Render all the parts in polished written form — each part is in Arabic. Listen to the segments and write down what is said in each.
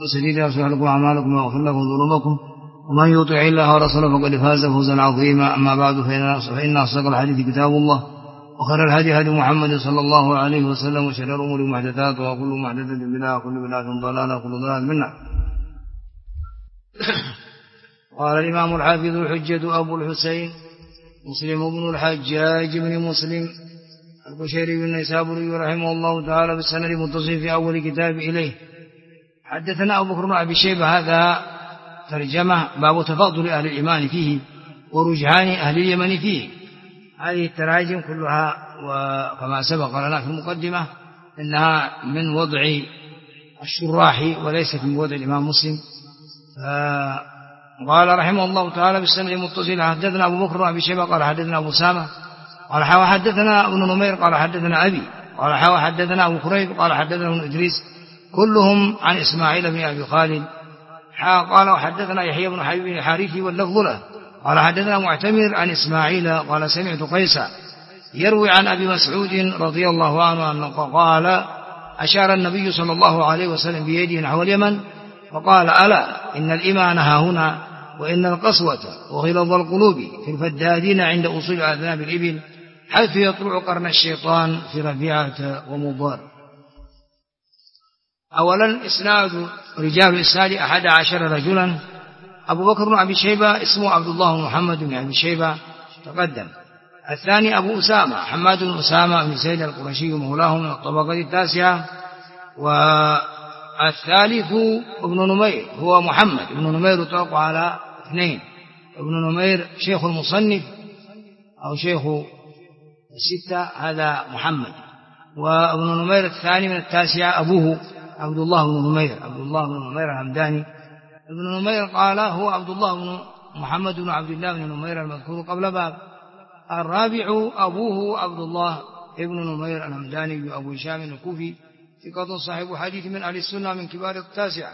سديدا يصلح لكم أعمالكم ويغفر لكم ذنوبكم ومن يطع الله ورسوله فقد فاز فوزا عظيما. أما بعد فإن أصدق الحديث كتاب الله وخير الهدي هدي محمد صلى الله عليه وسلم وشر الأمور محدثاتها وكل محدثة بدعة وكل بدعة ضلالة وكل ضلالة في النار. قال الإمام الحافظ الحجة أبو الحسين مسلم بن الحجاج بن مسلم القشيري بن النيسابوري رحمه الله تعالى بالسند المتصل في أول كتاب إليه. حدثنا أبو بكر بن أبي شيبة، هذا ترجمة باب تفاضل أهل الإيمان فيه ورجحان أهل اليمن فيه. هذه التراجم كلها وكما سبق لنا في المقدمة إنها من وضع الشراح وليست من وضع الإمام مسلم. قال رحمه الله تعالى بالسند المتصل حدثنا أبو بكر بن أبي شيبة قال حدثنا أبو سامة قال حدثنا ابن نمير قال حدثنا أبي قال حدثنا أبو كريب قال حدثنا ابن إدريس كلهم عن إسماعيل بن أبي خالد. قال وحدثنا يحيى بن حبيب الحارثي واللفظ له قال حدثنا معتمر عن إسماعيل قال سمعت قيسا يروي عن أبي مسعود رضي الله عنه أنه قال أشار النبي صلى الله عليه وسلم بيده نحو اليمن وقال ألا إن الإيمان ها هنا وإن القسوة وغلظ القلوب في الفدادين عند أصول أذناب الإبل حيث يطلع قرن الشيطان في ربيعة ومضار. أولا إسناد رجال الإسناد 11 رجلا. أبو بكر بن أبي شيبة اسمه عبد الله بن محمد بن أبي شيبة تقدم. الثاني أبو أسامة حماد بن أسامة بن زيد القرشي مولاه من الطبقة التاسعة. والثالث ابن نمير هو محمد ابن نمير يطلق على اثنين، ابن نمير شيخ المصنف أو شيخ الستة هذا محمد، وابن نمير الثاني من التاسعة أبوه عبد الله بن نمير الهمداني. ابن نمير قال هو عبد الله بن محمد بن عبد الله بن نمير المذكور قبل باب. الرابع أبوه عبد الله ابن نمير الهمداني أبو هشام الكوفي ثقة صاحب حديث من أهل السنة من كبار التاسعة.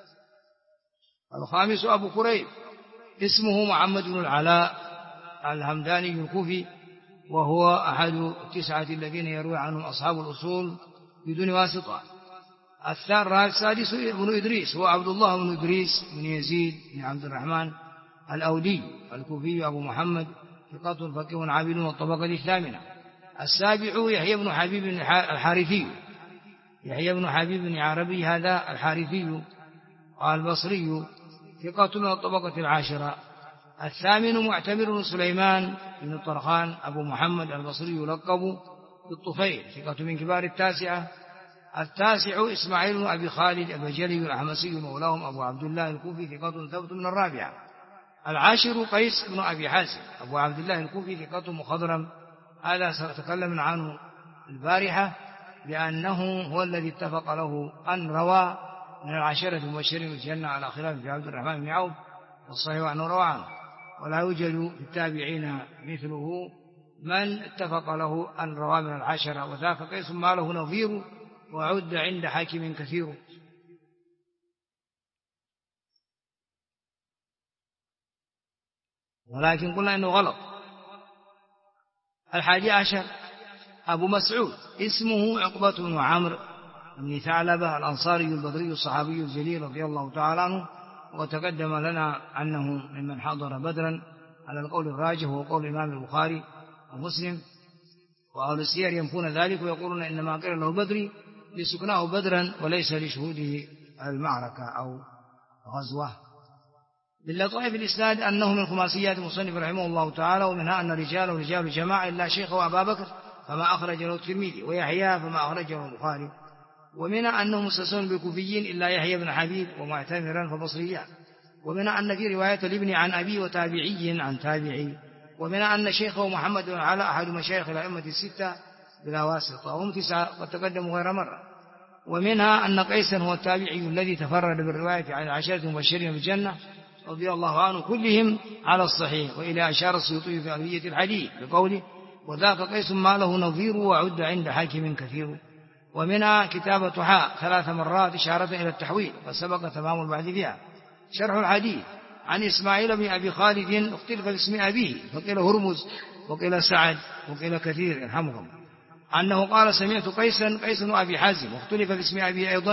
الخامس أبو كريب اسمه محمد بن العلاء الهمداني الكوفي وهو أحد التسعة الذين يروي عنهم أصحاب الأصول بدون واسطة. السادس ابن إدريس هو عبد الله بن إدريس بن يزيد بن عبد الرحمن الأودي الكوفي أبو محمد ثقة فقيه عابد والطبقة الثامنة. السابع يحيى بن حبيب الحارثي، يحيى بن حبيب بن عربي هذا الحارثي البصري ثقة من الطبقة العاشرة. الثامن معتمر بن سليمان بن طرخان أبو محمد البصري يلقب بالطفيل ثقة من كبار التاسعة. التاسع إسماعيل بن أبي خالد البجلي الأحمسي مولاهم أبو عبد الله الكوفي ثقة ثبت من الرابعة. العاشر قيس بن أبي حازم أبو عبد الله الكوفي ثقة مخضرم، هذا سأتكلم عنه البارحة لأنه هو الذي اتفق له أن روى من العشرة المبشرين بالجنة على خلاف في عبد الرحمن بن عوف والصحيح أنه روى عنه، ولا يوجد في التابعين مثله من اتفق له أن روى من العشرة، وذاك قيس ما له نظير وعد عند حاكم كثير. ولكن قلنا إنه غلط. 11 أبو مسعود اسمه عقبة بن عمرو بن ثعلبة الأنصاري البدري الصحابي الجليل رضي الله تعالى عنه، وتقدم لنا أنه ممن حضر بدرا على القول الراجح وهو قول الإمام البخاري ومسلم، وأهل السير ينفون ذلك ويقولون إنما قيل له بدري لسكناه بدرا وليس لشهوده المعركة أو غزوة. للطائف الإسناد أنه من خماسيات المصنف رحمه الله تعالى، ومنها أن رجال جماعة إلا شيخه أبا بكر فما أخرج له الترمذي ويحيى فما أخرجه البخاري، ومنها أنه مستثنى بالكوفيين إلا يحيى بن حبيب ومعتمرا فبصريان، ومنها أن في رواية الابن عن أبي وتابعي عن تابعي، ومنها أن شيخه محمد بن العلاء أحد مشايخ الأئمة الستة بلا واسطة وهم 9 قد تقدموا غير مرة، ومنها أن قيسا هو التابعي الذي تفرد بالرواية عن العشرة المبشرين بالجنة رضي الله عنه كلهم على الصحيح، وإلى أشار السيوطي في أهلية الحديث بقوله وذاك قيس ما له نظير وعد عند حاكم كثير. ومنها كتابة حاء 3 مرات إشارة إلى التحويل وسبق تمام البحث فيها. شرح الحديث عن إسماعيل بن أبي خالد اختلف باسم أبيه فقيل هرمز وقيل سعد وقيل كثير يرحمهم، أنه قال سمعت قيس بن أبي حازم، واختلف باسم أبيه أيضا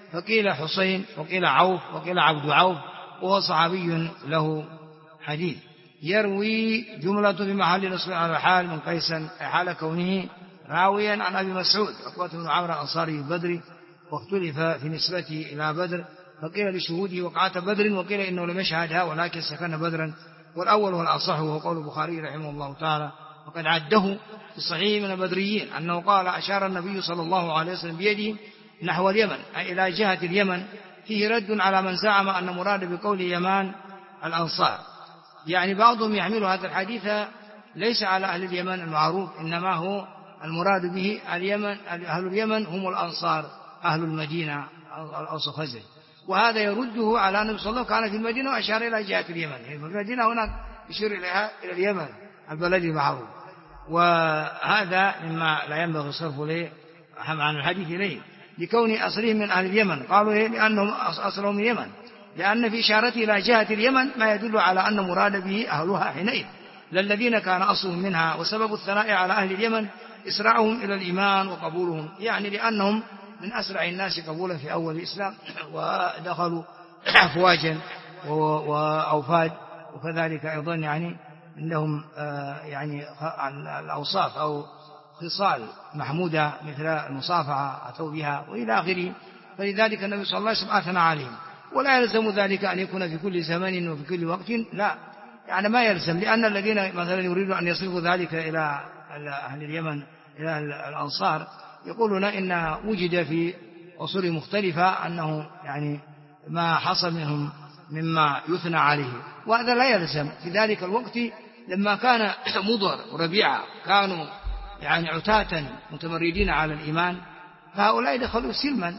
فقيل حسين وقيل عوف وقيل عبد عوف، وهو صحابي له حديث. يروي جملة بمحل نصب على الحال من قيسا، حال كونه راويا عن أبي مسعود عقبة بن عمرو الأنصاري البدري، واختلف في نسبته إلى بدر، فقيل لشهوده وقعة بدر، وقيل إنه لم يشهدها ولكن سكن بدرا، والأول هو الأصح وهو قول البخاري رحمه الله تعالى، وقد عده في الصحيح من البدريين أنه قال أشار النبي صلى الله عليه وسلم بيده نحو اليمن أي إلى جهة اليمن، فيه رد على من زعم أن مراد بقول يمان الأنصار. يعني بعضهم يحمل هذا الحديث ليس على أهل اليمن المعروف، إنما هو المراد به اليمن، أهل اليمن هم الأنصار أهل المدينة الأوس والخزرج، وهذا يرده على النبي صلى الله عليه وسلم كان في المدينة وأشار إلى جهة اليمن، يعني المدينة هناك يشير إليها إلى اليمن البلد المعروف، وهذا مما لا ينبغي صرف له عن الحديث إليه لكون أصلهم من أهل اليمن. قالوا إيه؟ لأنهم أصلهم من اليمن، لأن في إشارته إلى جهة اليمن ما يدل على أن مراد به أهلها حينئذ للذين كان أصلهم منها، وسبب الثناء على أهل اليمن إسراعهم إلى الإيمان وقبولهم، يعني لأنهم من أسرع الناس قبولا في أول الإسلام، ودخلوا أفواجا وأوفاد، وكذلك أيضا يعني عندهم يعني الأوصاف أو خصال محمودة مثل المصافحة أتوا بها وإلى آخره، فلذلك النبي صلى الله عليه وسلم أثنى عليهم. ولا يلزم ذلك أن يكون في كل زمان وفي كل وقت، لا، يعني ما يلزم، لأن الذين مثلا يريدون أن يصرفوا ذلك إلى أهل اليمن إلى الأنصار يقولون إن وجد في عصور مختلفة أنه يعني ما حصل منهم مما يثنى عليه، وهذا لا يلزم. في ذلك الوقت لما كان مضر وربيعة كانوا يعني عتاة متمردين على الإيمان، فهؤلاء دخلوا سلما،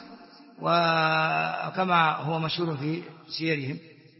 وكما هو مشهور في سيرهم.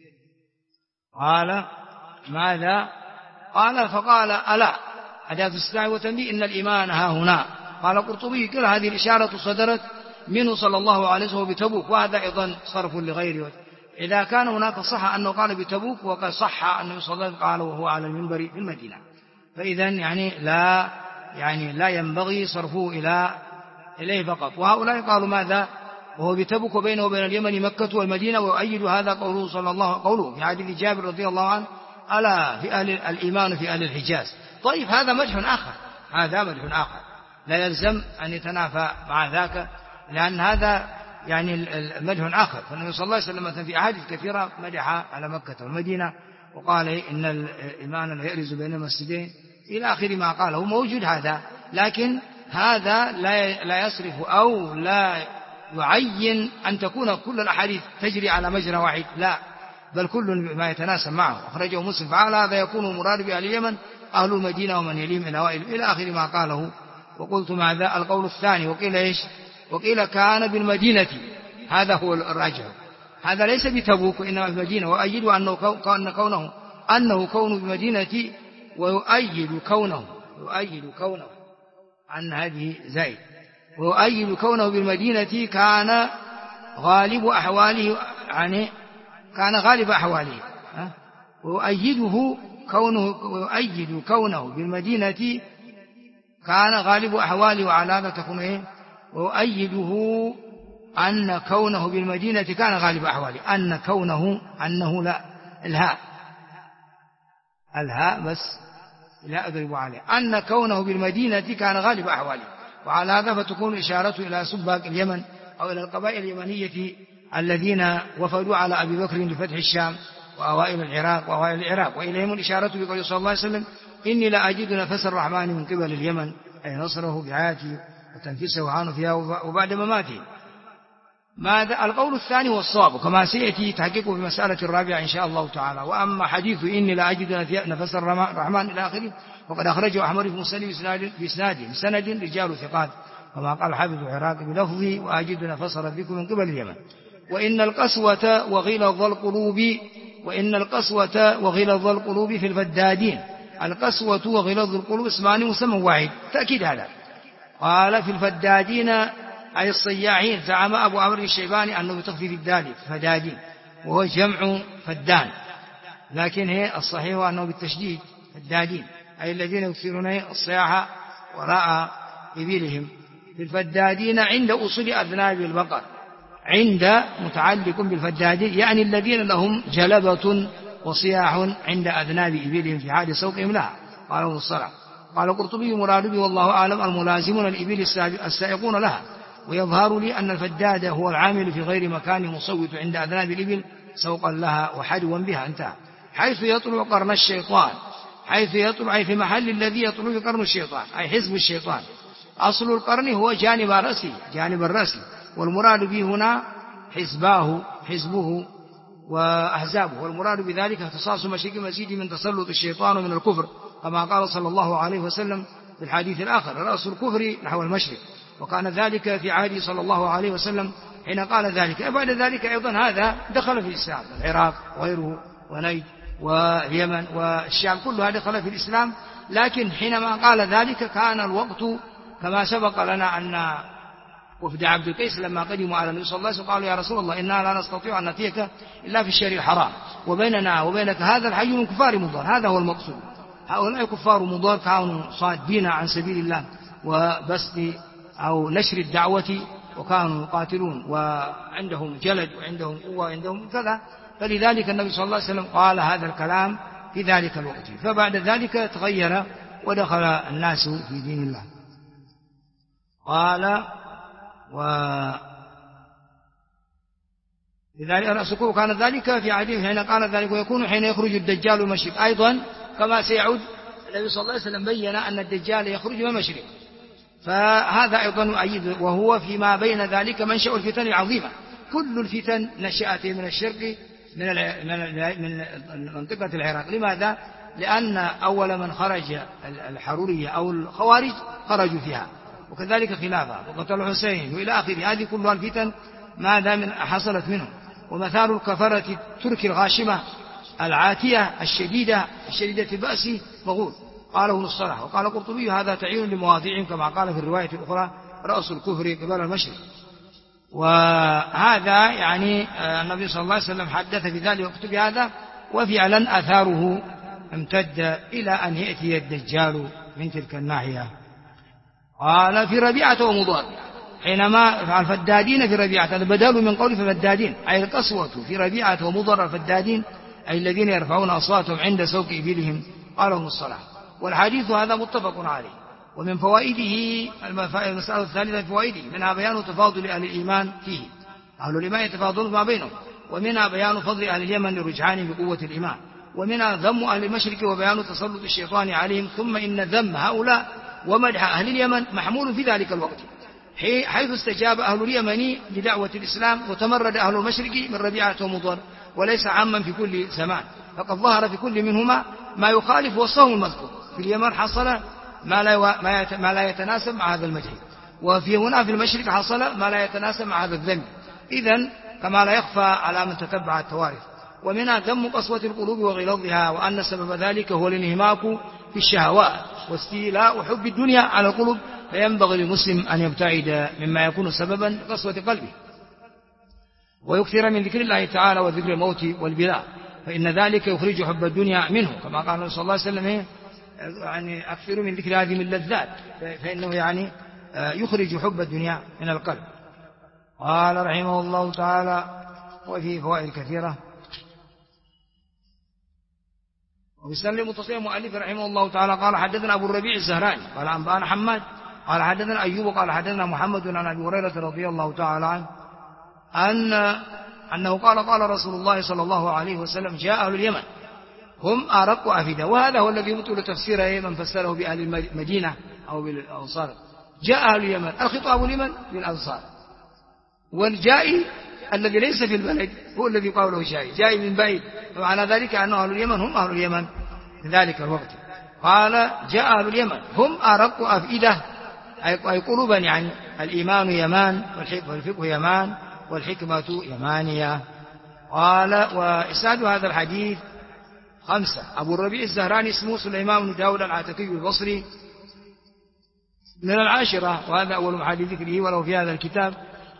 قال ماذا؟ قال فقال ألا أداة استدعاء وتنبيه إن الإيمان ها هنا. قال قرطبي كل هذه الإشارة صدرت منه صلى الله عليه وسلم بتبوك، وهذا أيضا صرف لغيره. إذا كان هناك صح أنه قال بتبوك، وقد صح أنه صلى الله عليه وسلم قال وهو على المنبر في المدينة، فإذا يعني لا ينبغي صرفه إليه فقط. وهؤلاء قالوا ماذا؟ وهو بتبوك وبينه وبين اليمن مكة والمدينة، ويؤيد هذا قوله في حديث جابر رضي الله عنه ألا في أهل الإيمان في أهل الحجاز. طيب هذا مدح آخر لا يلزم أن يتنافى مع ذاك، لأن هذا يعني مدح آخر. فالنبي صلى الله عليه وسلم في أحاديث كثيرة مدح على مكة والمدينة، وقال إن الإيمان لا يأرز بين المسجدين إلى آخر ما قاله موجود هذا، لكن هذا لا يصرف أو لا يعين أن تكون كل الأحاديث تجري على مجرى واحد، لا، بل كل ما يتناسب معه. أخرجه مسلم. فعلى هذا يكون مراد بأهل اليمن أهل المدينة ومن يليهم إلى آخر ما قاله. وقلت مع ذا القول الثاني، وقيل إيش؟ وقيل كان بالمدينة، هذا هو الراجح، هذا ليس بتبوك وإنما بالمدينة، وأيد أنه كونه بالمدينة، ويؤيد كونه عن هذه زائد، ويؤيد كونه بالمدينة كان غالب أحواله، يعني كان غالب أحواله، ويؤيد كونه بالمدينة كان غالب أحواله، وعلى هذا تكون إيه؟ ويؤيده أن كونه بالمدينة كان غالب أحواله، أنه لا، الهاء بس لا أضرب عليه، أن كونه بالمدينة كان غالب أحواله، وعلى هذا فتكون إشارة إلى سباق اليمن أو إلى القبائل اليمنية الذين وفدوا على أبي بكر لفتح الشام وأوائل العراق وإليهم الإشارة بقول صلى الله عليه وسلم إني لا أجد نفس الرحمن من قبل اليمن، أي نصره بآياته وتنفيسه عنه فيها وبعد مماته. ماذا؟ القول الثاني والصواب كما سيأتي تحقيقه في مسألة الرابعة إن شاء الله تعالى. وأما حديث إني لا أجد نفس الرحمن إلى آخره وقد أخرجه أحمد بن مسلم بسند رجال ثقات، كما قال حافظ العراق بلفظه وأجد نفس ربكم من قبل اليمن. وإن القسوة وغلظ القلوب في الفدادين. القسوة وغلظ القلوب اسمان مسمى واحد، تأكيد هذا. قال في الفدادين أي الصياعين. زعم أبو عمرو الشيباني أنه بتخفيف الدال فدادين، وهو جمع فدان، لكن هي الصحيح أنه بالتشديد فدادين، أي الذين يكثرون الصياحة وراء إبلهم. في الفدادين عند أصول أذناب البقر، عند متعلق بالفدادين، يعني الذين لهم جلبة وصياح عند أذناب إبلهم في حال سوقهم لها. قال ابن الصلاح. قال القرطبي مراد به والله أعلم الملازمون الإبل السائقون لها، ويظهر لي أن الفداد هو العامل في غير مكان مصوت عند أذناب الإبل سوقا لها وحدوا بها. انتهى. حيث يطلع قرن الشيطان، حيث يطلع أي في محل الذي يطلع في قرن الشيطان أي حزب الشيطان. أصل القرن هو جانب رأسه، جانب الرأس، والمراد به هنا حزبه وأحزابه، والمراد بذلك اختصاص مشرق المسجد من تسلط الشيطان ومن الكفر، كما قال صلى الله عليه وسلم في الحديث الآخر رأس الكفر نحو المشرق، وكان ذلك في عهده صلى الله عليه وسلم حين قال ذلك. بعد ذلك أيضا هذا دخل في الإسلام، العراق وغيره ونجد واليمن والشام كلها دخل في الإسلام، لكن حينما قال ذلك كان الوقت كما سبق لنا أن وفد عبد القيس لما قدموا على النبي صلى الله عليه وسلم قالوا يا رسول الله إنا لا نستطيع أن نأتيك إلا في الشهر الحرام وبيننا وبينك هذا الحي من كفار مضر. هذا هو المقصود. هؤلاء كفار مضر كانوا صادين عن سبيل الله وبسط أو نشر الدعوة، وكانوا يقاتلون وعندهم جلد وعندهم قوة وعندهم كذا، فلذلك النبي صلى الله عليه وسلم قال هذا الكلام في ذلك الوقت. فبعد ذلك تغير ودخل الناس في دين الله. قال لذلك رأسكم كان ذلك في عهده حين قال ذلك، ويكون حين يخرج الدجال المشرق أيضا كما سيعود. النبي صلى الله عليه وسلم بين أن الدجال يخرج من المشرق، فهذا أيضا يؤيد، وهو فيما بين ذلك منشأ الفتن العظيمة. كل الفتن نشأت من الشرق من منطقة العراق. لماذا؟ لأن أول من خرج الحرورية أو الخوارج خرجوا فيها، وكذلك خلافة وقتل الحسين وإلى آخره. هذه كلها الفتن ماذا من حصلت منهم. ومثال الكفرة الترك الغاشمة العاتية الشديدة البأس مغول. قاله ابن الصلاح. وقال القرطبي هذا تعيين لمواضيعهم كما قال في الرواية الأخرى رأس الكفر قبل المشرق. وهذا يعني النبي صلى الله عليه وسلم حدث في ذلك وكتب هذا، وفعلا أثاره امتد إلى أن يأتي الدجال من تلك الناحية. قال في ربيعة ومضر، حينما الفدادين في ربيعة، هذا بدل من قول فدادين أي القسوة في ربيعة ومضر الفدادين أي الذين يرفعون أصواتهم عند سوق إبلهم. قاله ابن الصلاح. والحديث هذا متفق عليه. ومن فوائده المسألة الثالثة فوائده منها بيان تفاضل أهل الإيمان فيه، أهل الإيمان يتفاضلون ما بينهم، ومنها بيان فضل أهل اليمن لرجعان بقوة الإيمان، ومنها ذم أهل المشرك وبيان تسلط الشيطان عليهم. ثم إن ذم هؤلاء ومدح أهل اليمن محمول في ذلك الوقت، حيث استجاب أهل اليمن لدعوة الإسلام وتمرد أهل المشرك من ربيعة ومضر، وليس عاما في كل زمان، فقد ظهر في كل منهما ما يخالف وصفهم المذكور. في اليمن حصل ما لا يتناسب مع هذا المدح، وفي هنا في المشرق حصل ما لا يتناسب مع هذا الذنب، إذن كما لا يخفى على من تتبع التوارث. ومنها ذم قسوة القلوب وغلاظها، وأن سبب ذلك هو الانهماك في الشهوات واستيلاء حب الدنيا على القلوب، فينبغي للمسلم أن يبتعد مما يكون سببا لقسوة قلبه، ويكثر من ذكر الله تعالى وذكر الموت والبلاء، فإن ذلك يخرج حب الدنيا منه، كما قال النبي صلى الله عليه وسلم يعني أكثر من ذكر هذه من اللذات، فإنه يعني يخرج حب الدنيا من القلب. قال رحمه الله تعالى وفيه فوائد كثيرة. وبسلم متصل مؤلف رحمه الله تعالى قال حدثنا أبو الربيع الزهراني قال أنبأنا حماد قال حدثنا أيوب قال حدثنا محمد عن أبي هريرة رضي الله تعالى عنه أنه قال رسول الله صلى الله عليه وسلم جاء أهل اليمن هم أرق أفئدة. وهذا هو الذي يبطل تفسيره من فسره بأهل المدينة أو بالأنصار. جاء أهل اليمن، الخطاب لمن؟ للأنصار، والجائي الذي ليس في البلد هو الذي يقال له جائي من بعيد، ومعنى ذلك أن أهل اليمن هم أهل اليمن في ذلك الوقت. قال جاء أهل اليمن هم أرق أفئدة أي قلوبا، يعني الإيمان يمان والفقه يمان والحكمة يمانية. قال وإسناد هذا الحديث 5. أبو الربيع الزهراني اسمه سليمان بن داود العتكي البصري من 10، وهذا أول محل ذكره، وله في هذا الكتاب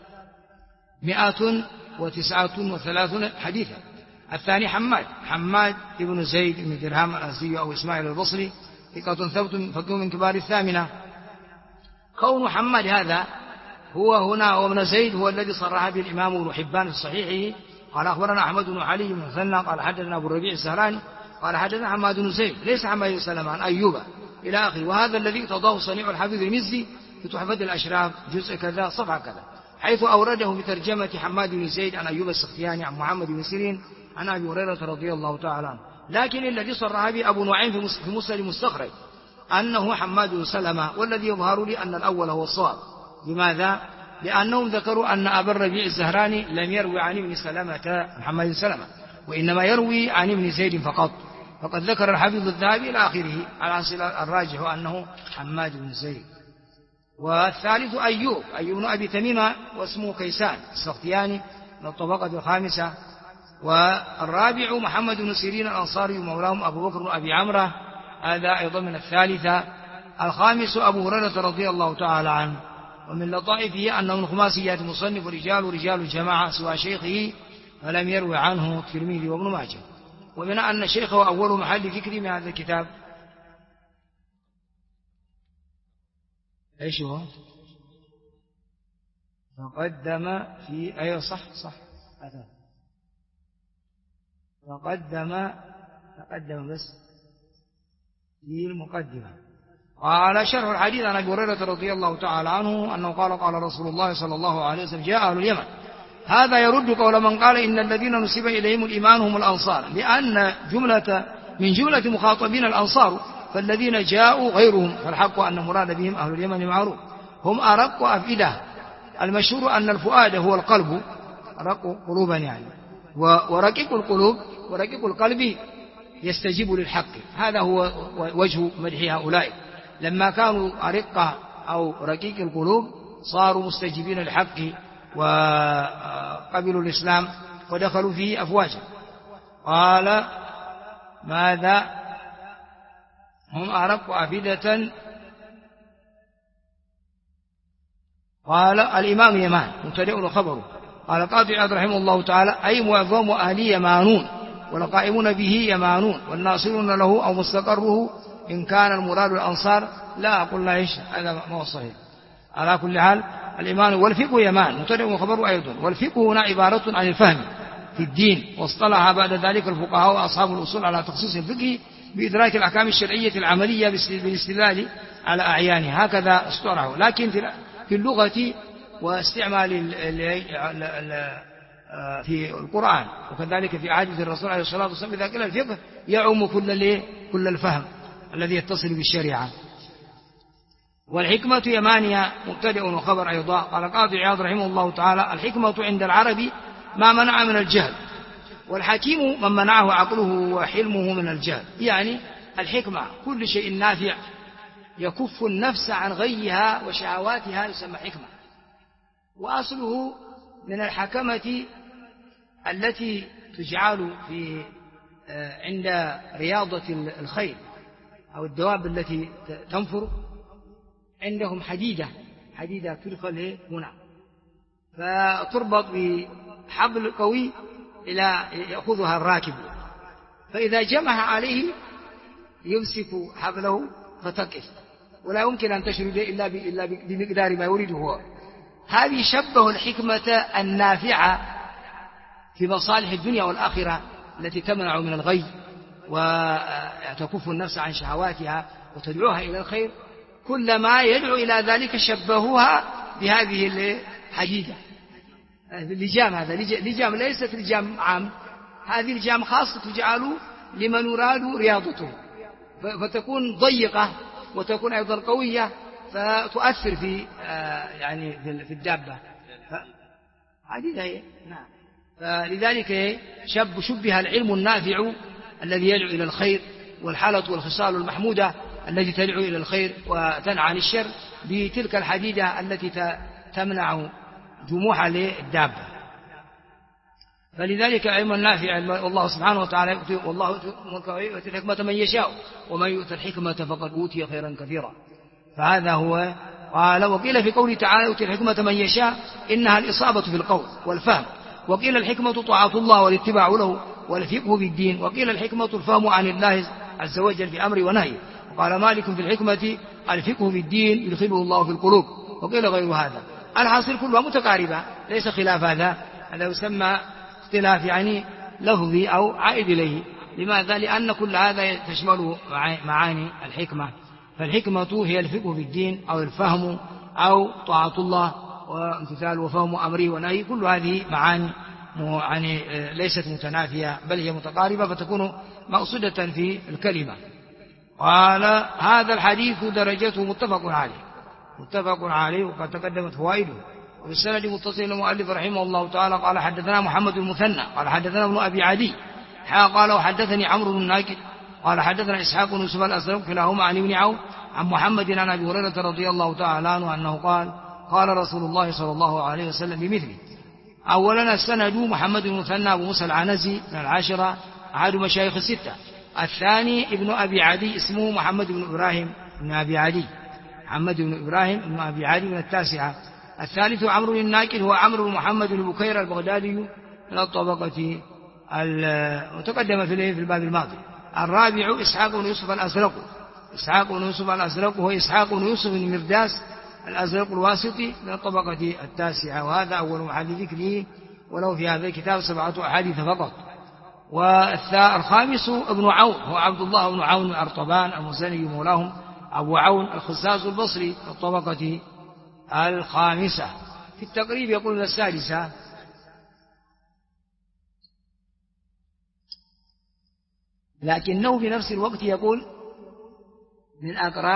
139 حديثا. الثاني حماد بن زيد بن درهم الأزدي أو إسماعيل البصري ثقة ثبت فقيه من كبار الثامنة. كون حماد هذا هو هنا وابن زيد هو الذي صرح به الإمام ابن حبان في صحيحه قال أخبرنا أحمد بن علي بن مثنى قال حدثنا أبو الربيع الزهراني قال حدثنا حماد بن زيد ليس حماد بن سلمة عن أيوب إلى آخره. وهذا الذي اقتضاه صنيع الحافظ المزي في تحفة الأشراف جزء كذا صفحة كذا، حيث أورده بترجمة حماد بن زيد عن أيوب السختياني عن محمد بن سيرين عن أبي هريرة رضي الله تعالى عنه. لكن الذي صرح به أبو نعيم في مسند المستخرج أنه حماد بن سلمة، والذي يظهر لي أن الأول هو الصواب. لماذا؟ لأنهم ذكروا أن أبا الربيع الزهراني لم يروي عن ابن سلمة محمد بن سلمة، وإنما يروي عن ابن زيد فقط، فقد ذكر الحافظ الذهبي إلى آخره على الراجح أنه حماد بن زيد. والثالث أيوب بن أبي تميمة واسمه كيسان السختياني من الطبقة الخامسة. والرابع محمد بن سيرين الأنصاري مولاهم أبو بكر بن أبي عمرة، هذا أيضا من الثالثة. الخامس أبو هريرة رضي الله تعالى عنه. ومن لطائفه أنه من خماسيات المصنف رجال الجماعة سوى شيخه فلم يروي عنه الترمذي وابن ماجه. ومن أن شيخه أول محل ذكر من هذا الكتاب ايش هو؟ تقدم في ايوه صح هذا تقدم بس في المقدمة. وعلى شرح الحديث عن ابي هريرة رضي الله تعالى عنه أنه قال رسول الله صلى الله عليه وسلم جاء أهل اليمن. هذا يرد قول من قال إن الذين نسب إليهم الإيمان هم الأنصار، لأن من جملة مخاطبين الأنصار، فالذين جاءوا غيرهم، فالحق أن مراد بهم أهل اليمن معروف، هم أرق أفئدة. المشهور أن الفؤاد هو القلب، أرق قلوبا يعني، ورقيق القلب يستجيب للحق. هذا هو وجه مدح هؤلاء، لما كانوا أرقة أو رقيق القلوب صاروا مستجيبين للحق وقبلوا الإسلام ودخلوا فيه أفواجا. قال ماذا؟ هم أرق أفئدة. قال الإمام يمان مبتدأ خبره. قال قاضي عياض رحمه الله تعالى أي معظم أهلي يمانون، والقائمون به يمانون، والناصرون له أو مستقره إن كان المراد الأنصار لا أقول لا إيش، هذا ما هو صحيح. على كل حال الإيمان والفقه يمان مبتدأ خبره أيضا. والفقه هنا عبارة عن الفهم في الدين، واصطلح بعد ذلك الفقهاء وأصحاب الأصول على تخصيص الفقه بإدراك الأحكام الشرعية العملية بالاستدلال على أعيانها، هكذا اصطلحوا. لكن في اللغة واستعمال في القرآن وكذلك في عهد الرسول عليه الصلاة والسلام، إذا قيل الفقه يعم كل الفهم الذي يتصل بالشريعة. والحكمة يمانية مبتدأ وخبر أيضا. قال قاضي عياض رحمه الله تعالى الحكمة عند العرب ما منع من الجهل، والحكيم من منعه عقله وحلمه من الجهل. يعني الحكمة كل شيء نافع يكف النفس عن غيها وشهواتها يسمى حكمة. وأصله من الحكمة التي تجعل عند رياضة الخيل أو الدواب التي تنفر، عندهم حديدة تدخل هنا فتربط بحبل قوي إلى يأخذها الراكب، فإذا جمع عليه يمسك حبله فتقف، ولا يمكن أن تشرد إلا بمقدار ما يريده هو. هذه شبه الحكمة النافعة في مصالح الدنيا والآخرة التي تمنع من الغي وتكف النفس عن شهواتها وتدعوها إلى الخير. كلما يدعو إلى ذلك شبهوها بهذه الحديدة. اللجام، هذا لجام ليست لجام عام، هذه لجام خاصة تجعل لمن يراد رياضته، فتكون ضيقة وتكون أيضا قوية فتؤثر في في الدابة. حديدة هي نعم. فلذلك شبه العلم النافع الذي يدعو إلى الخير والحالة والخصال المحمودة التي تدعو إلى الخير وتنهى عن الشر بتلك الحديدة التي تمنع جموح للدابة. فلذلك علم النافع والله سبحانه وتعالى والله يؤتي الحكمة من يشاء ومن يؤتى الحكمة فقد أوتي خيرا كثيرا. فهذا هو. قال وقيل في قوله تعالى يؤتي الحكمة من يشاء إنها الإصابة في القول والفهم، وقيل الحكمة طاعة الله والاتباع له والفقه بالدين، وقيل الحكمة الفهم عن الله عز وجل في أمر ونهي. وقال مالك في الحكمة الفقه بالدين يدخله الله في القلوب، وقيل غير هذا. الحاصل كلها متقاربة، ليس خلاف هذا يسمى اختلاف يعني لفظي أو عائد إليه. لماذا؟ لأن كل هذا تشمل معاني الحكمة، فالحكمة هي الفقه في الدين أو الفهم أو طاعة الله وامتثال وفهم أمره ونهيه، كل هذه معاني يعني ليست متنافية بل هي متقاربة فتكون مقصودة في الكلمة. قال هذا الحديث درجته متفق عليه وقد تقدمت فوائده. وبالسند متصل المؤلف رحمه الله تعالى قال حدثنا محمد بن المثنى قال حدثنا ابن أبي عدي قال وحدثني عمرو بن ناقد قال حدثنا إسحاق بن يوسف الأزرق كلاهما عن ابن عون عن محمد عن أبي هريرة رضي الله تعالى عنه أنه قال قال رسول الله صلى الله عليه وسلم بمثله. أولا السند محمد بن المثنى أبو موسى العنزي من العاشرة أحد مشايخ الستة. الثاني ابن أبي عدي اسمه محمد بن إبراهيم بن أبي عدي، محمد بن إبراهيم بن أبي عدي من التاسعة. الثالث عمرو بن ناقد هو عمرو بن محمد بن بكير البغدادي من الطبقة وتقدم في الباب الماضي. الرابع إسحاق بن يوسف الأزرق هو إسحاق بن يوسف بن مرداس الأزرق الواسطي من الطبقة التاسعة، وهذا أول محل ذكره ولو في هذا الكتاب 7 أحاديث فقط. والخامس ابن عون هو عبد الله بن عون الأرطبان المزني مولاهم أبو عون الخزاز البصري من الطبقة الخامسة. في التقريب يقول السادسة. لكنه في نفس الوقت يقول من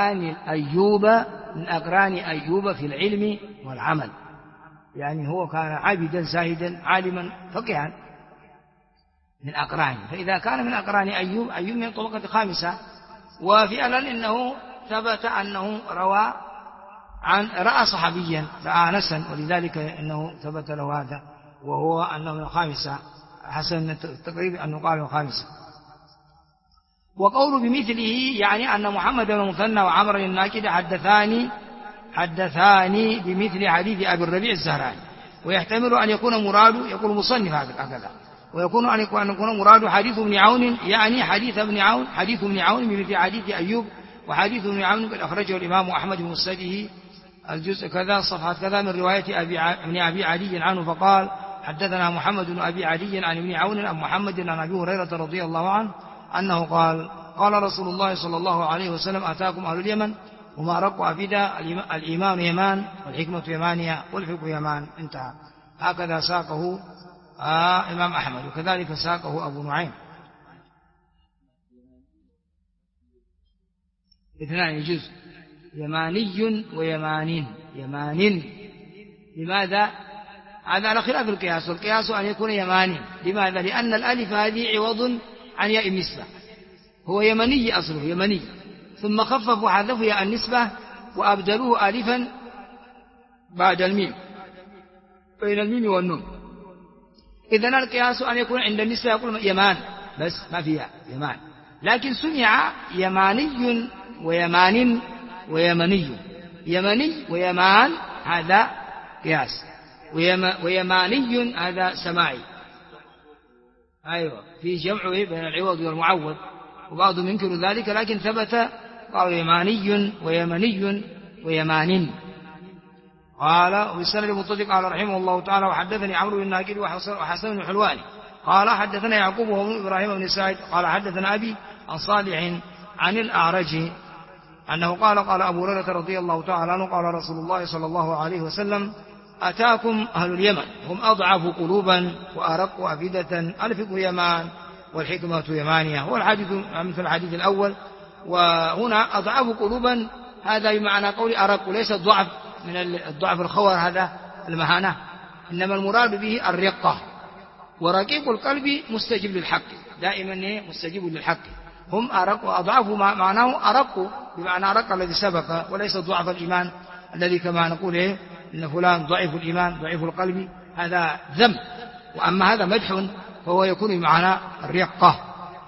أقران أيوب في العلم والعمل، يعني هو كان عابدا زاهدا عالما فقيها من أقران، فإذا كان من أقران أيوب من الطبقة الخامسة. وفعلا إنه ثبت أنه رأى صحابيا رأى أنسا، ولذلك إنه ثبت له هذا وهو أنه من الخامسة حسن التقريب أنه قال من الخامسة. وقول بمثله يعني أن محمد بن المثنى وعمر الناقد حدثاني بمثل حديث أبي الربيع الزهراني، ويحتمل أن يكون مراد يقول مصنف هكذا، ويكون أن يكون مراد حديث ابن عون يعني حديث ابن عون بمثل حديث أيوب. وحديث ابن عون قد أخرجه الإمام أحمد بن مسنده الجزء كذا صفحة كذا من رواية ابن أبي عدي عنه فقال حدثنا محمد بن أبي عدي عن ابن عون عن محمد عن أبي هريرة رضي الله عنه أنه قال قال رسول الله صلى الله عليه وسلم أتاكم أهل اليمن وما رقوا أفدا الإيمان يمان والحكمة يمانية والفقه يمان. انتهى. هكذا ساقه إمام أحمد وكذلك ساقه أبو نعيم. اثنان يجوز يماني يمان. لماذا؟ هذا على خلاف القياس، والقياس أن يكون يماني. لماذا؟ لأن الألف هذه عوض عن ياء النسبة، هو يمني أصله يمني، ثم خففوا وحذفوا ياء النسبة وأبدلوه ألفا بعد الميم بين الميم والنون. إذن القياس أن يكون عند النسبة يقول يمان بس ما فيها يمان، لكن سمع يماني ويمان ويمني، يمني ويمان هذا قياس، ويماني هذا سماعي. أيوة في جمع بين العوض والمعوض، وبعضهم ينكر ذلك لكن ثبت قال يماني ويمني ويمان. قال والسند المتصل قال رحمه الله تعالى وحدثني عمرو بن ناقد وحسن بن حلواني قال حدثنا يعقوب وابن إبراهيم بن سعيد قال حدثنا أبي عن صالح عن الأعرج أنه قال أبو هريرة رضي الله تعالى عنه قال رسول الله صلى الله عليه وسلم أتاكم أهل اليمن هم أضعف قلوبا وأرق أفئدة الفقه يمان والحكمة يمانية. هو الحديث مثل الحديث الأول، وهنا أضعف قلوبا هذا بمعنى قول أرق، وليس الضعف من الضعف الخور هذا المهانة، إنما المراد به الرقة. ورقيق القلب مستجيب للحق، دائما مستجيب للحق. هم أرق وأضعف معناه أرق بمعنى أرق الذي سبق، وليس ضعف الإيمان الذي كما نقول إن فلان ضعيف الإيمان ضعيف القلب، هذا ذم. وأما هذا مدح فهو يكون بمعنى الرقة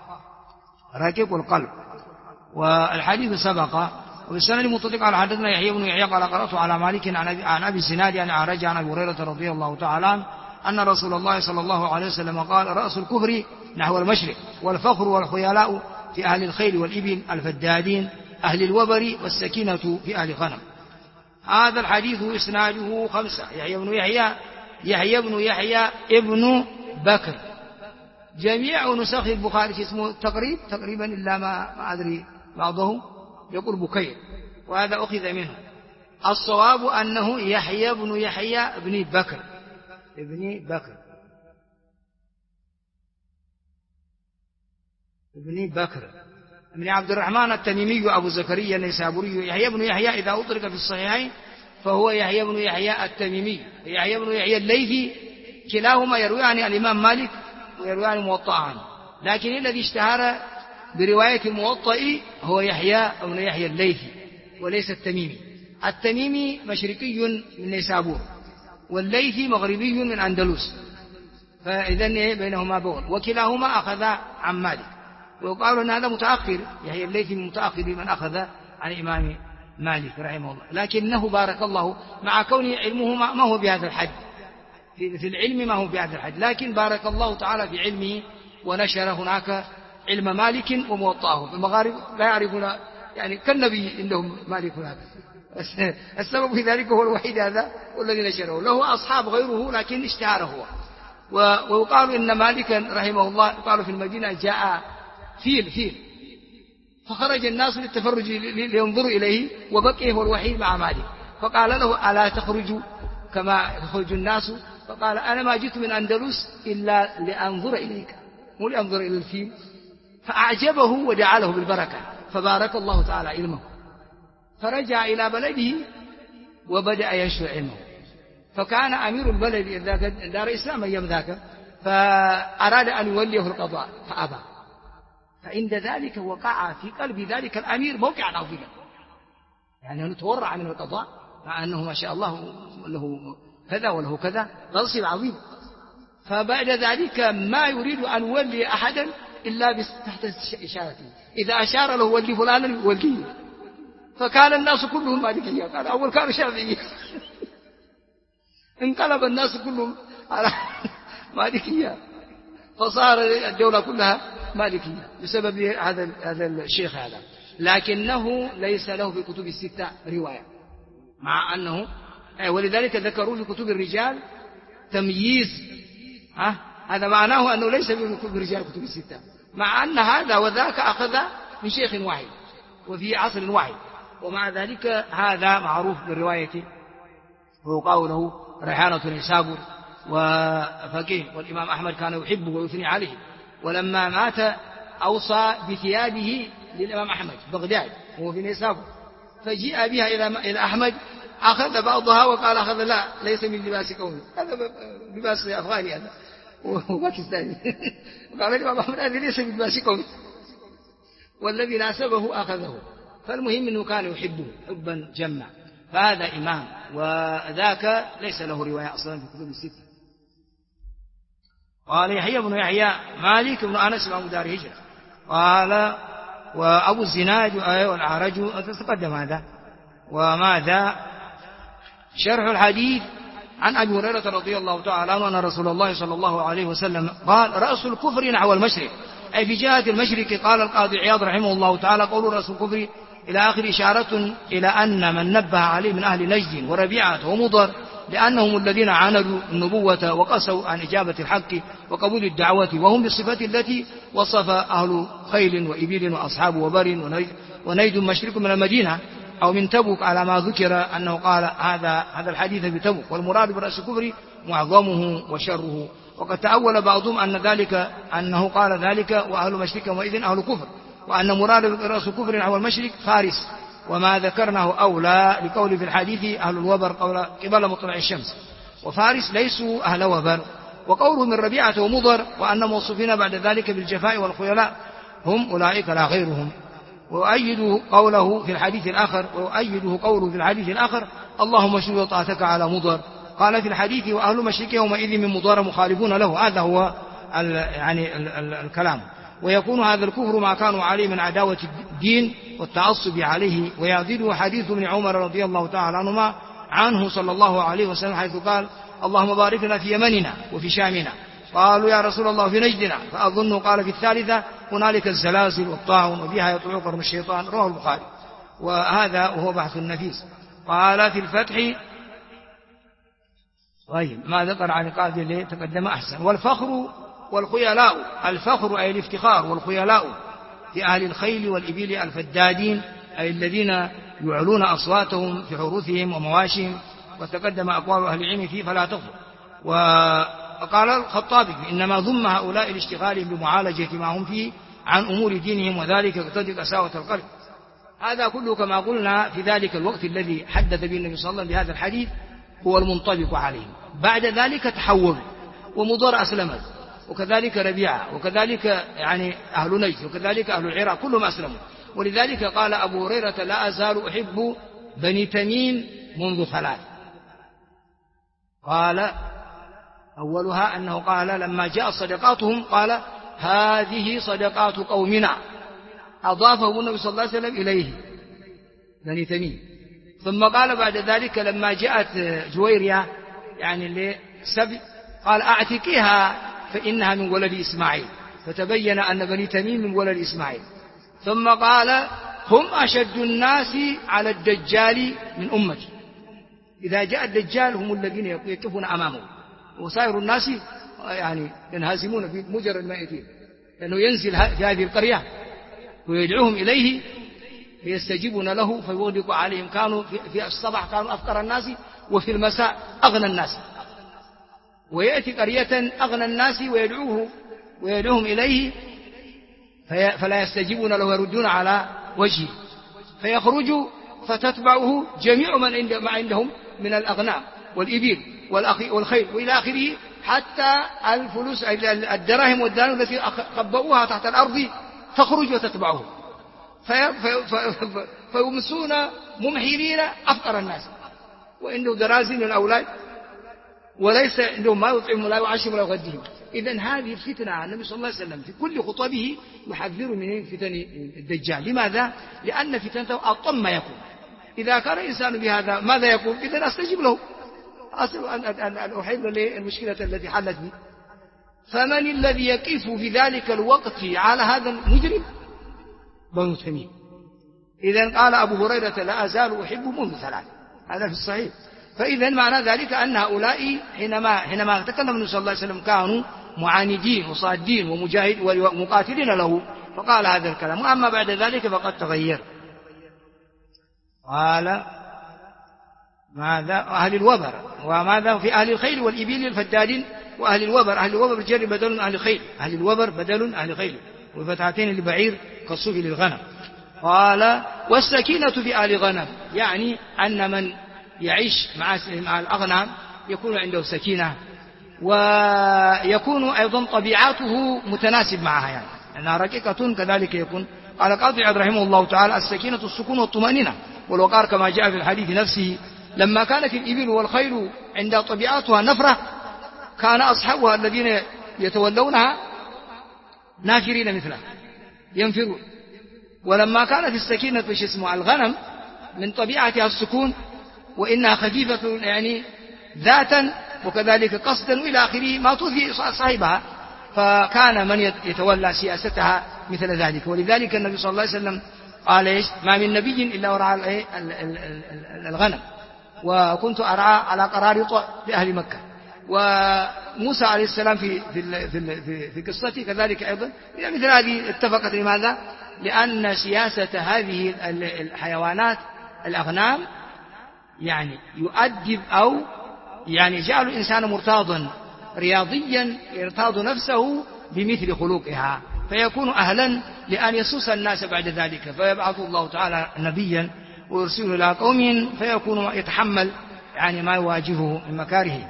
رقيق القلب. والحديث سبق. وبالسند المتصل قال حدثنا يحيى بن يحيى قال قرأت على مالك عن أبي الزناد عن أعرج عن أبي هريرة رضي الله تعالى عنه أن رسول الله صلى الله عليه وسلم قال رأس الكفر نحو المشرق، والفخر والخيلاء في أهل الخيل والإبل الفدادين أهل الوبر، والسكينة في أهل غنم. هذا الحديث إسناده 5. يحيى بن يحيى ابن بكر. جميع نسخ البخاري اسمه تقريبا إلا ما أدري بعضه يقول بكير، وهذا أخذ منه. الصواب أنه يحيى بن يحيى ابن بكر ابن عبد الرحمن التميمي أبو زكريا النيسابوري. يحيى بن يحيى إذا أطلق في الصحيحين فهو يحيى بن يحيى التميمي. يحيى بن يحيى الليثي كلاهما يروي عن الإمام مالك ويروي عن موطأ عنه، لكن الذي اشتهر برواية الموطأ هو يحيى بن يحيى الليثي وليس التميمي. التميمي مشرقي من نيسابور، والليثي مغربي من أندلس، فإذن بينهما بول، وكلاهما أخذ عن مالك. ويقال أن هذا متأخر، يحيى الليثي من متأخر من أخذ عن الإمام مالك رحمه الله، لكنه بارك الله مع كون علمه ما هو بهذا الحد، في العلم ما هو بهذا الحد، لكن بارك الله تعالى في علمه ونشر هناك علم مالك وموطأه. في المغارب لا يعرفون، يعني كالنبي عندهم مالك هذا. السبب في ذلك هو الوحيد هذا والذي نشره، له أصحاب غيره لكن اشتهر هو. ويقال إن مالكا رحمه الله يقال في المدينة جاء فيل فخرج الناس للتفرج لينظروا إليه، وبقي هو الوحيد مع مالك، فقال له ألا تخرج كما يخرج الناس؟ فقال أنا ما جئت من أندلس إلا لأنظر إليك، مو لأنظر إلى الفيل. فأعجبه ودعا له بالبركة، فبارك الله تعالى علمه، فرجع إلى بلده وبدأ ينشر علمه. فكان أمير البلد ذاك دار إسلام أيام ذاك، فأراد أن يوليه القضاء فأبى. فعند ذلك وقع في قلب ذلك الأمير موقعا عظيما، يعني أنه تورع من القضاء مع أنه ما شاء الله له كذا وله كذا، منصب عظيم. فبعد ذلك ما يريد أن يولي أحدا إلا تحت إشارته، إذا أشار له ولي فلانا يوليه. فكان الناس كلهم مالكية، قال أول كانوا شافعية انقلب الناس كلهم على مالكية، فصار الدولة كلها مالكية بسبب هذا الشيخ هذا. لكنه ليس له في كتب الستة رواية، مع أنه ولذلك ذكروا في كتب الرجال تمييز، هذا معناه أنه ليس في كتب الرجال كتب الستة، مع أن هذا وذاك أخذ من شيخ واحد وفي عصر واحد، ومع ذلك هذا معروف بالرواية. ويقال له ريحانة نيسابور وفقيه، والإمام أحمد كان يحبه ويثني عليه، ولما مات أوصى بثيابه للإمام أحمد بغداد وهو في نيسابور، فجيء بها إلى أحمد، أخذ بعضها وقال أخذ لا ليس من لباس قومي، هذا لباس أفغاني هذا وباكستاني. قال الإمام أحمد هذا ليس من لباس قومي، والذي ناسبه أخذه. فالمهم أنه كان يحبه حبا جما، فهذا إمام، وذاك ليس له رواية أصلا في كتب الستة. قال يحيى بن يحيى مالك بن أنس إمام دار هجرة. قال وأبو الزناد والأعرج تقدم هذا. وماذا شرح الحديث عن أبي هريرة رضي الله تعالى عنه أن رسول الله صلى الله عليه وسلم قال رأس الكفر نحو المشرق، أي في جهة المشرق. قال القاضي عياض رحمه الله تعالى قول رأس الكفر إلى آخر إشارة إلى أن من نبه عليه من أهل نجد وربيعة ومضر، لأنهم الذين عاندوا النبوة وقسوا عن إجابة الحق وقبول الدعوة، وهم بالصفات التي وصف أهل خيل وإبل وأصحاب وبر ونيد مشرق من المدينة أو من تبوك، على ما ذكر أنه قال هذا الحديث بتبوك، والمراد برأس الكفر معظمه وشره. وقد تأول بعضهم أن ذلك أنه قال ذلك وأهل مشرق وإذن أهل كفر، وأن مراد برأس كفر نحو المشرق فارس، وما ذكرناه أولى لقول في الحديث أهل الوبر قبل مطلع الشمس، وفارس ليسوا أهل وبر. وقوله من ربيعة ومضر وأن موصوفين بعد ذلك بالجفاء والخيلاء هم أولئك لا غيرهم. ويؤيده قوله في الحديث الآخر اللهم اشهد طاعتك على مضر. قال في الحديث وأهل مشرق يومئذ من مضر مخالفون له، هذا هو الكلام. ويكون هذا الكفر ما كانوا عليه من عداوة الدين والتعصب عليه. ويعضده حديث ابن عمر رضي الله تعالى عنهما عنه صلى الله عليه وسلم حيث قال اللهم بارك لنا في يمننا وفي شامنا. قالوا يا رسول الله في نجدنا، فأظن قال في الثالثة هنالك الزلازل والطاعون وبها يطلع قرن الشيطان، رواه البخاري. وهذا وهو بحث النفيس. قال في الفتح. طيب ما ذكر عن القاضي اللي تقدم أحسن. والفخر والخيلاء، الفخر أي الافتخار، والخيلاء في أهل الخيل والإبل الفدادين، أي الذين يعلون أصواتهم في حروثهم ومواشهم، وتقدم أقوال أهل العلم فيه فلا تغفر. وقال الخطابي إنما ضم هؤلاء لاشتغالهم بمعالجة ما هم فيه عن أمور دينهم، وذلك يقتضي قساوة القلب. هذا كله كما قلنا في ذلك الوقت الذي حدث به النبي صلى الله عليه وسلم بهذا الحديث هو المنطبق عليهم. بعد ذلك تحولوا، ومضر أسلمت، وكذلك ربيعة، وكذلك يعني أهل نجد، وكذلك أهل العراق كلهم أسلموا. ولذلك قال أبو هريرة لا أزال أحب بني تميم منذ 3. قال أولها أنه قال لما جاء صدقاتهم قال هذه صدقات قومنا، أضافه النبي صلى الله عليه وسلم إليه بني تميم. ثم قال بعد ذلك لما جاءت جويرية يعني لسبي قال أعتقها فإنها من ولد إسماعيل، فتبين أن بني تميم من ولد إسماعيل. ثم قال هم أشد الناس على الدجال من أمتي، إذا جاء الدجال هم الذين يقفون أمامه، وسائر الناس يعني ينهزمون بمجرد ما يأتي، لأنه ينزل في هذه القرية ويدعوهم إليه فيستجيبون له فيغدق عليهم. كانوا في الصباح كانوا أفقر الناس، وفي المساء أغنى الناس، ويأتي قرية أغنى الناس ويدعوهم إليه فلا يستجيبون له ويردون على وجهه، فيخرج فتتبعه جميع ما عندهم من الأغنام والإبل والخيل وإلى آخره، حتى الفلوس الدراهم والدنانير التي خبؤوها تحت الأرض تخرج وتتبعه، فيمسون ممحلين أفقر الناس، وعنده درازين الأولاد وليس عندهم ما يطعم ولا يعشم ولا يغديهم. إذن هذه الفتنة النبي صلى الله عليه وسلم في كل خطبه يحذر من فتن الدجال. لماذا؟ لأن فتنته أطم ما يكون. إذا كان الإنسان بهذا ماذا يقول؟ إذن أستجيب له، أصل أن أحل للمشكلة التي حلت بي. فمن الذي يقف في ذلك الوقت على هذا المجرم؟ بنو تميم. إذن قال أبو هريرة لا أزال أحب منذ 3، هذا في الصحيح. فإذا معنى ذلك أن هؤلاء حينما تكلم النبي صلى الله عليه وسلم كانوا معاندين وصادين ومقاتلين له، فقال هذا الكلام. وأما بعد ذلك فقد تغير. قال ماذا؟ أهل الوبر. وماذا في أهل الخيل والإبل الفدادين وأهل الوبر. أهل الوبر جر بدل أهل الخيل، أهل الوبر بدل أهل الخيل، وفتحتين لبعير كالصوف للغنم. قال والسكينة في أهل غنم، يعني أن من يعيش مع الأغنام يكون عنده سكينة، ويكون أيضا طبيعته متناسب معها، يعني أنها رقيقة كذلك يكون. قال قاضي عياض رحمه الله تعالى السكينة السكون والطمأنينة والوقار كما جاء في الحديث نفسه. لما كانت الإبل والخيل عند طبيعتها نفرة كان أصحابها الذين يتولونها نافرين مثلها ينفرون. ولما كانت السكينة الغنم من طبيعتها السكون، وإنها خفيفة يعني ذاتا وكذلك قصدا وإلى آخره ما تؤذي صاحبها، فكان من يتولى سياستها مثل ذلك. ولذلك النبي صلى الله عليه وسلم قال إيش؟ ما من نبي إلا ورعى الغنم، وكنت أرعى على قرارط لأهل مكة. وموسى عليه السلام في قصته كذلك أيضا مثل هذه اتفقت. لماذا؟ لأن سياسة هذه الحيوانات الأغنام يعني يؤدب أو يعني جعل الإنسان مرتاضا رياضيا يرتاض نفسه بمثل خلقها، فيكون أهلا لأن يسوس الناس بعد ذلك. فيبعث الله تعالى نبيا ويرسله إلى قوم فيكون يتحمل يعني ما يواجهه من مكاره.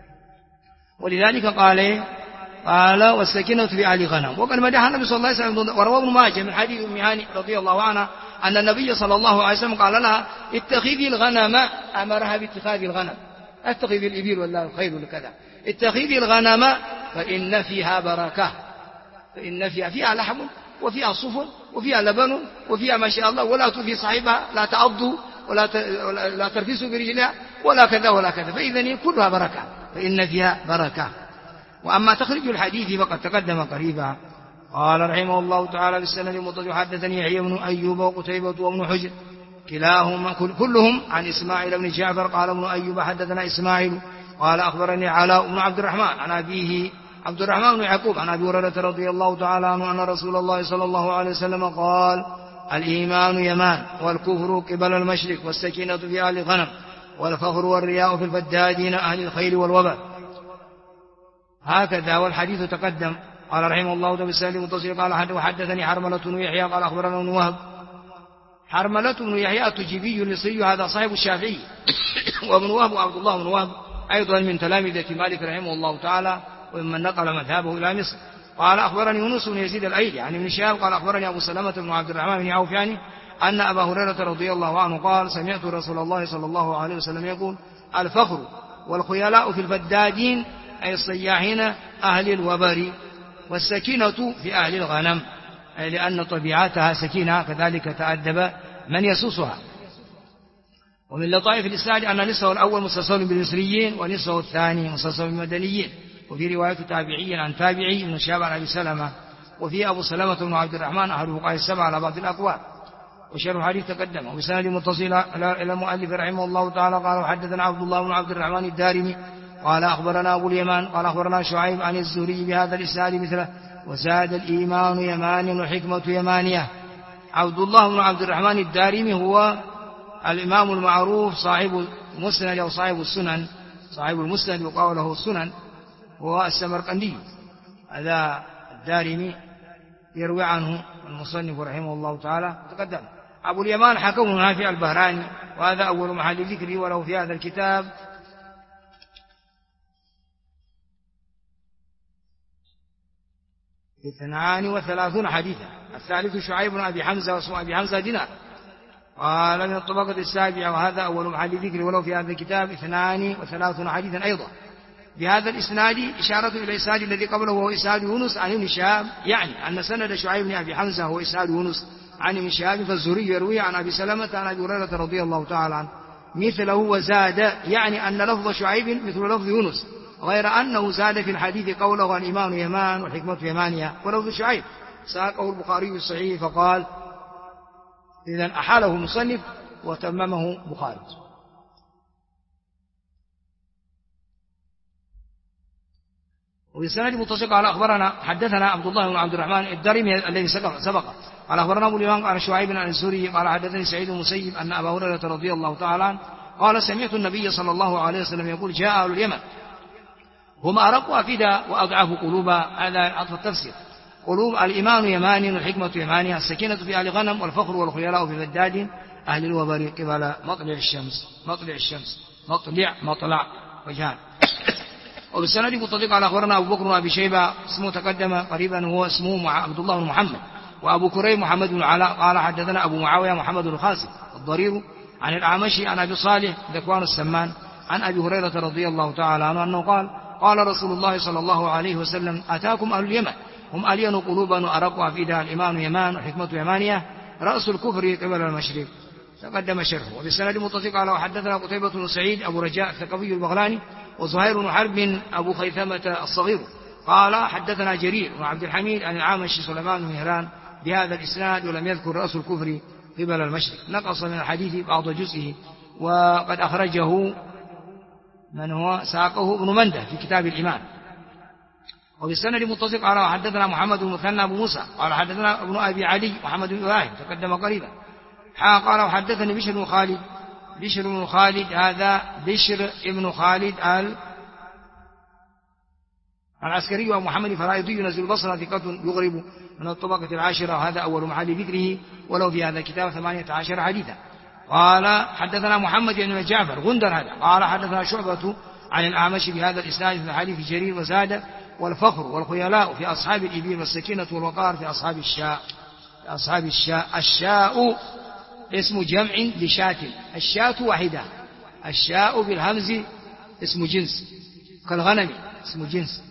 ولذلك قال والسكينة في أهل غنم. وقد مدح النبي صلى الله عليه وسلم ورواه ابن ماجه من حديث أم هانئ رضي الله عنها أن النبي صلى الله عليه وسلم قال لها اتخذي الغنم، أمرها باتخاذ الغنم، اتخذي الإبل ولا الخيل ولا كذا، اتخذي الغنم فإن فيها بركة، فإن فيها لحم وفيها صفر وفيها لبن وفيها ما شاء الله، ولا تؤذي صاحبها، لا تعض ولا ترفس برجلها ولا كذا ولا كذا، فإذا كلها بركة، فإن فيها بركة. وأما تخرج الحديث فقد تقدم قريبا. قال رحمه الله تعالى بالسند المتصل حدثني يحيى بن أيوب وقتيبة وابن حجر كلاهما كلهم عن إسماعيل بن جعفر قال ابن أيوب حدثنا إسماعيل قال أخبرني علاء بن عبد الرحمن عن أبيه عبد الرحمن بن يعقوب عن أبي هريرة رضي الله تعالى عنه أن رسول الله صلى الله عليه وسلم قال الإيمان يمان والكفر قبل المشرق والسكينة في أهل الغنم والفخر والرياء في الفدادين أهل الخيل والوباء. هكذا والحديث تقدم. قال رحمه الله بالسند المتصل قال وحدثني حرملة بن يحيى قال أخبرنا ابن وهب. حرملة بن يحيى التجيبي المصري هذا صاحب الشافعي وابن وهب وعبد الله بن وهب أيضا من تلامذة مالك رحمه الله تعالى وممن نقل مذهبه إلى مصر. قال أخبرني يونس بن يزيد الأيلي عن ابن شهاب قال أخبرني أبو سلمة بن عبد الرحمن بن عوف يعني أن أبا هريرة رضي الله عنه قال سمعت رسول الله صلى الله عليه وسلم يقول الفخر والخيلاء في الفدادين أي الصياحين أهل الوبر والسكينة في أهل الغنم أي لأن طبيعتها سكينة كذلك تأدب من يسوسها. ومن لطائف الإسناد أن نصفه الأول مسلسل بالمصريين ونصفه الثاني مسلسل بالمدنيين. وفي رواية تابعي عن تابعي من شهاب عن أبي سلمة. وفي أبو سلمة بن عبد الرحمن أحد فقهاء السبعة على بعض الأقوال. وشرح الحديث تقدم وبسند متصل إلى المؤلف رحمه الله تعالى قال وحدثنا عبد الله بن عبد الرحمن الدارمي قال أخبرنا أبو اليمان قال أخبرنا شعيب عن الزهري بهذا الإسناد مثله وزاد الإيمان يمان والحكمة يمانية. عبد الله بن عبد الرحمن الدارمي هو الإمام المعروف صاحب المسند أو صاحب السنن صاحب المسند وقال له السنن هو السمرقندي. هذا الدارمي يروي عنه المصنف رحمه الله تعالى تقدم. أبو اليمان حكم نافع البهراني وهذا أول محل ذكري وله في هذا الكتاب 32 حديثا. الثالث شعيب بن أبي حمزة واسمه أبي حمزة دينار قال من الطبقة السابعة وهذا أول محل ذكر ولو في هذا الكتاب 32 حديثا أيضا. بهذا الإسناد إشارة إلى الإسناد الذي قبله وهو إسناد يونس عن ابن شهاب يعني أن سند شعيب بن أبي حمزة هو إسناد يونس عن ابن شهاب فالزهري يروي عن أبي سلمة عن أبي هريرة رضي الله تعالى عنه مثله وزاد يعني أن لفظ شعيب مثل لفظ يونس غير أنه زاد في الحديث قوله الإيمان يمان والحكمة يمانية ولفظ شعيب ساقه البخاري الصحيح فقال إذن أحاله المصنف وتممه بخاري. وبالسند متصل قال أخبرنا حدثنا عبد الله بن عبد الرحمن الدارمي الذي سبق قال أخبرنا أبو اليمان قال شعيب عن الزهري قال حدثني سعيد بن المسيب أن أبا هريرة رضي الله تعالى عنه قال سمعت النبي صلى الله عليه وسلم يقول جاء أهل اليمن هم أرق أفئدة وأضعف قلوبا. هذا عطف التفسير. قلوب الإيمان يمان والحكمة يمانية السكينة في أهل غنم والفخر والخيلاء في الفداد أهل الوبر قبل مطلع وجهان. وبالسند متصل على أخبرنا أبو بكر وأبي شيبة اسمه تقدم قريبا هو اسمه عبد الله بن محمد وأبو كريب محمد بن علاء قال حدثنا أبو معاوية محمد بن الخاسر الضرير عن الأعمشي عن أبي صالح ذكوان السمان عن أبي هريرة رضي الله تعالى عنه أنه قال رسول الله صلى الله عليه وسلم أتاكم أهل اليمن هم ألين قلوبا وأرق أفئدة الإيمان يمان والحكمة يمانية رأس الكفر قبل المشرق تقدم شرحه. وبالسند متصل على وحدثنا قتيبة بن سعيد أبو رجاء الثقفي البغلاني وزهير بن حرب أبو خيثمة الصغير قال حدثنا جرير وعبد الحميد عن العامش سليمان بن مهران بهذا الإسناد ولم يذكر رأس الكفر قبل المشرق نقص من الحديث بعض جزئه وقد أخرجه من هو ساقه ابن منده في كتاب الإيمان. وبالسند متصل قال حدثنا محمد بن مثنى أبو موسى قال حدثنا ابن أبي علي محمد بن إبراهيم تقدم قريبا قال وحدثني بشر بن خالد هذا بشر ابن خالد العسكري ومحمد فرائضي ينزل البصرة ثقة يغرب من الطبقة العاشرة وهذا أول محل ذكره ولو في هذا الكتاب 18 حديثا. قال حدثنا محمد بن جعفر غندر هذا قال حدثنا شعبة عن الأعمش بهذا الإسناد في حديث جرير وزاد والفخر والخيلاء في أصحاب الإبل والسكينة والوقار في أصحاب الشاء الشاء اسم جمع لشاة الشاة واحدة الشاء بالهمز اسم جنس كالغنم اسم جنس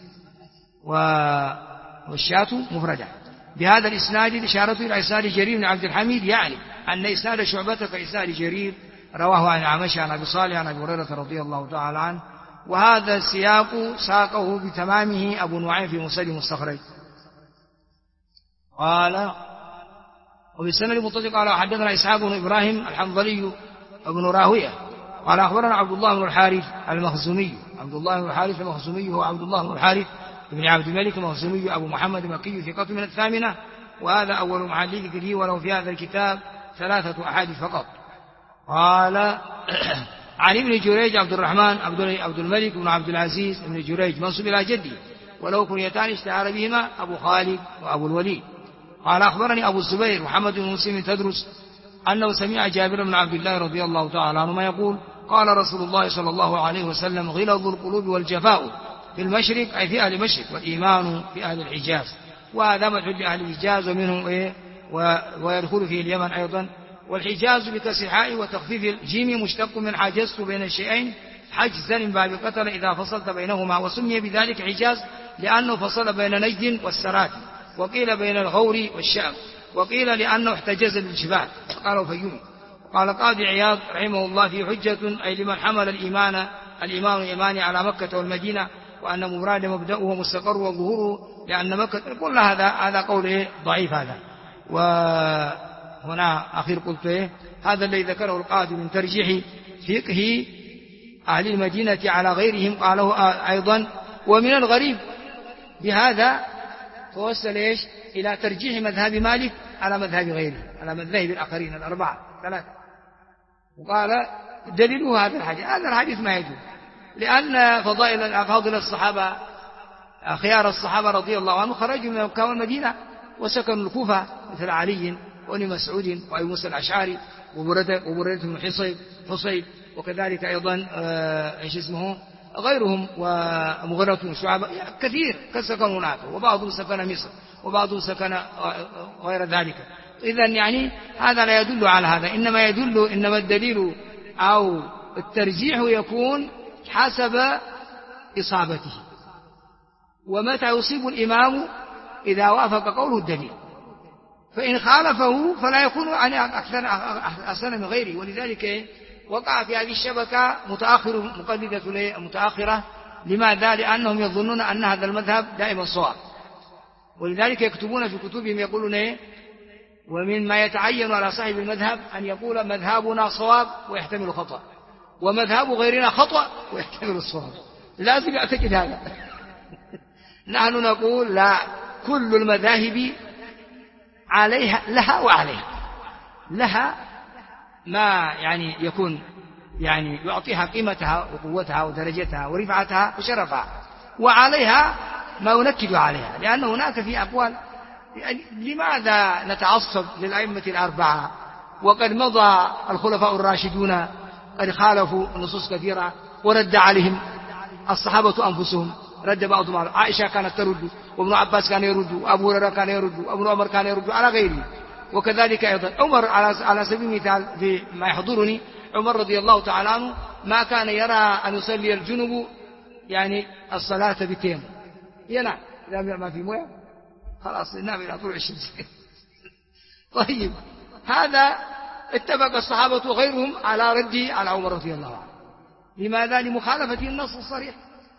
والشاة مفردة. بهذا الإسناد إشارة إلى إسناد جرير بن عبد الحميد يعني أن إسناد شعبة كإسناد جرير رواه عن الأعمش عن أبي صالح عن أبي هريرة رضي الله تعالى عنه وهذا السياق ساقه بتمامه أبو نعيم في مسلم المستخرج. قال وفي السند المتصل قال حدثنا إسحاق بن إبراهيم الحنظلي بن راهوية قال أخبرنا عبد الله بن الحارث المخزومي. عبد الله بن الحارث المخزومي هو عبد الله بن الحارث بن عبد الملك المخزومي أبو محمد مكي ثقة من الثامنة، وهذا أول محل ذكره، ولو في هذا الكتاب 3 أحاديث فقط. قال عن ابن جريج عبد الرحمن عبد الملك بن عبد العزيز بن جريج منصوب إلى جدي، ولو كنيتان اشتهر بهما أبو خالد وأبو الوليد. قال أخبرني أبو الزبير محمد بن مسلم تدرس أنه سمع جابر بن عبد الله رضي الله تعالى عنهما يقول قال رسول الله صلى الله عليه وسلم غلظ القلوب والجفاء في المشرق أي في أهل المشرق، والإيمان في أهل الحجاز. وهذا مدح لأهل الحجاز ومنهم ويدخل فيه اليمن أيضا. والحجاز بكسر حاء وتخفيف الجيم مشتق من حاجزت بين الشيئين حجزا من باب قتل إذا فصلت بينهما، وسمي بذلك حجاز لأنه فصل بين نجد والسرات، وقيل بين الغور والشام، وقيل لأنه احتجز بالجبال، قالوا فيومي. قال قاضي عياض رحمه الله في حجة أي لمن حمل الإيمان الإيماني على مكة والمدينة، وأن مراد مبدأه ومستقر وظهوره لأن مكة، كل هذا قول ضعيف هذا. وهنا أخير قلت هذا الذي ذكره القاضي من ترجيح فقه أهل المدينة على غيرهم قاله أيضا. ومن الغريب بهذا توصل إلى ترجيح مذهب مالك على مذهب غيره، على مذاهب الآخرين 3. وقال دليله هذا الحديث ما يجوز، لأن فضائل الصحابة خيار الصحابة رضي الله عنهم خرجوا من مكة والمدينة وسكنوا الكوفة مثل علي وابن مسعود وأبي موسى الأشعري وبريدة بن حصيب، وكذلك أيضا غيرهم ومغيرة بن شعبة كثير سكنوا هناك، وبعضهم سكن مصر وبعضهم سكن غير ذلك. إذن يعني هذا لا يدل على هذا، إنما الدليل أو الترجيح يكون حسب إصابته، ومتى يصيب الإمام إذا وافق قوله الدليل، فإن خالفه فلا يكون أحسن من غيره. ولذلك وقع في هذه الشبكة مقلدة متأخرة. لماذا؟ لأنهم يظنون أن هذا المذهب دائما صواب، ولذلك يكتبون في كتبهم يقولون ومن ما يتعين على صاحب المذهب أن يقول مذهبنا صواب ويحتمل خطأ، ومذهب غيرنا خطأ ويحتمل الصواب، لازم يعتقد هذا. نحن نقول لا، كل المذاهب عليها لها وعليها، لها ما يعني يكون يعني يعطيها قيمتها وقوتها ودرجتها ورفعتها وشرفها، وعليها ما ينكد عليها، لأن هناك في أقوال. لماذا نتعصب للأئمة 4 وقد مضى الخلفاء الراشدون قد خالفوا نصوص كثيرة ورد عليهم الصحابة أنفسهم، رد بعضهم على عائشة كانت ترد، وابن عباس كان يرد، وأبو هريرة كان يرد، وابن عمر كان يرد على غيره. وكذلك أيضا عمر على سبيل المثال في ما يحضرني، عمر رضي الله تعالى عنه ما كان يرى أن يصلي الجنب يعني الصلاة بالتيمم، ينام إذا ما في مويه خلاص ينام إلى طلوع الشمس. طيب هذا اتفق الصحابة وغيرهم على رده على عمر رضي الله عنه. لماذا؟ لمخالفة النص الصريح.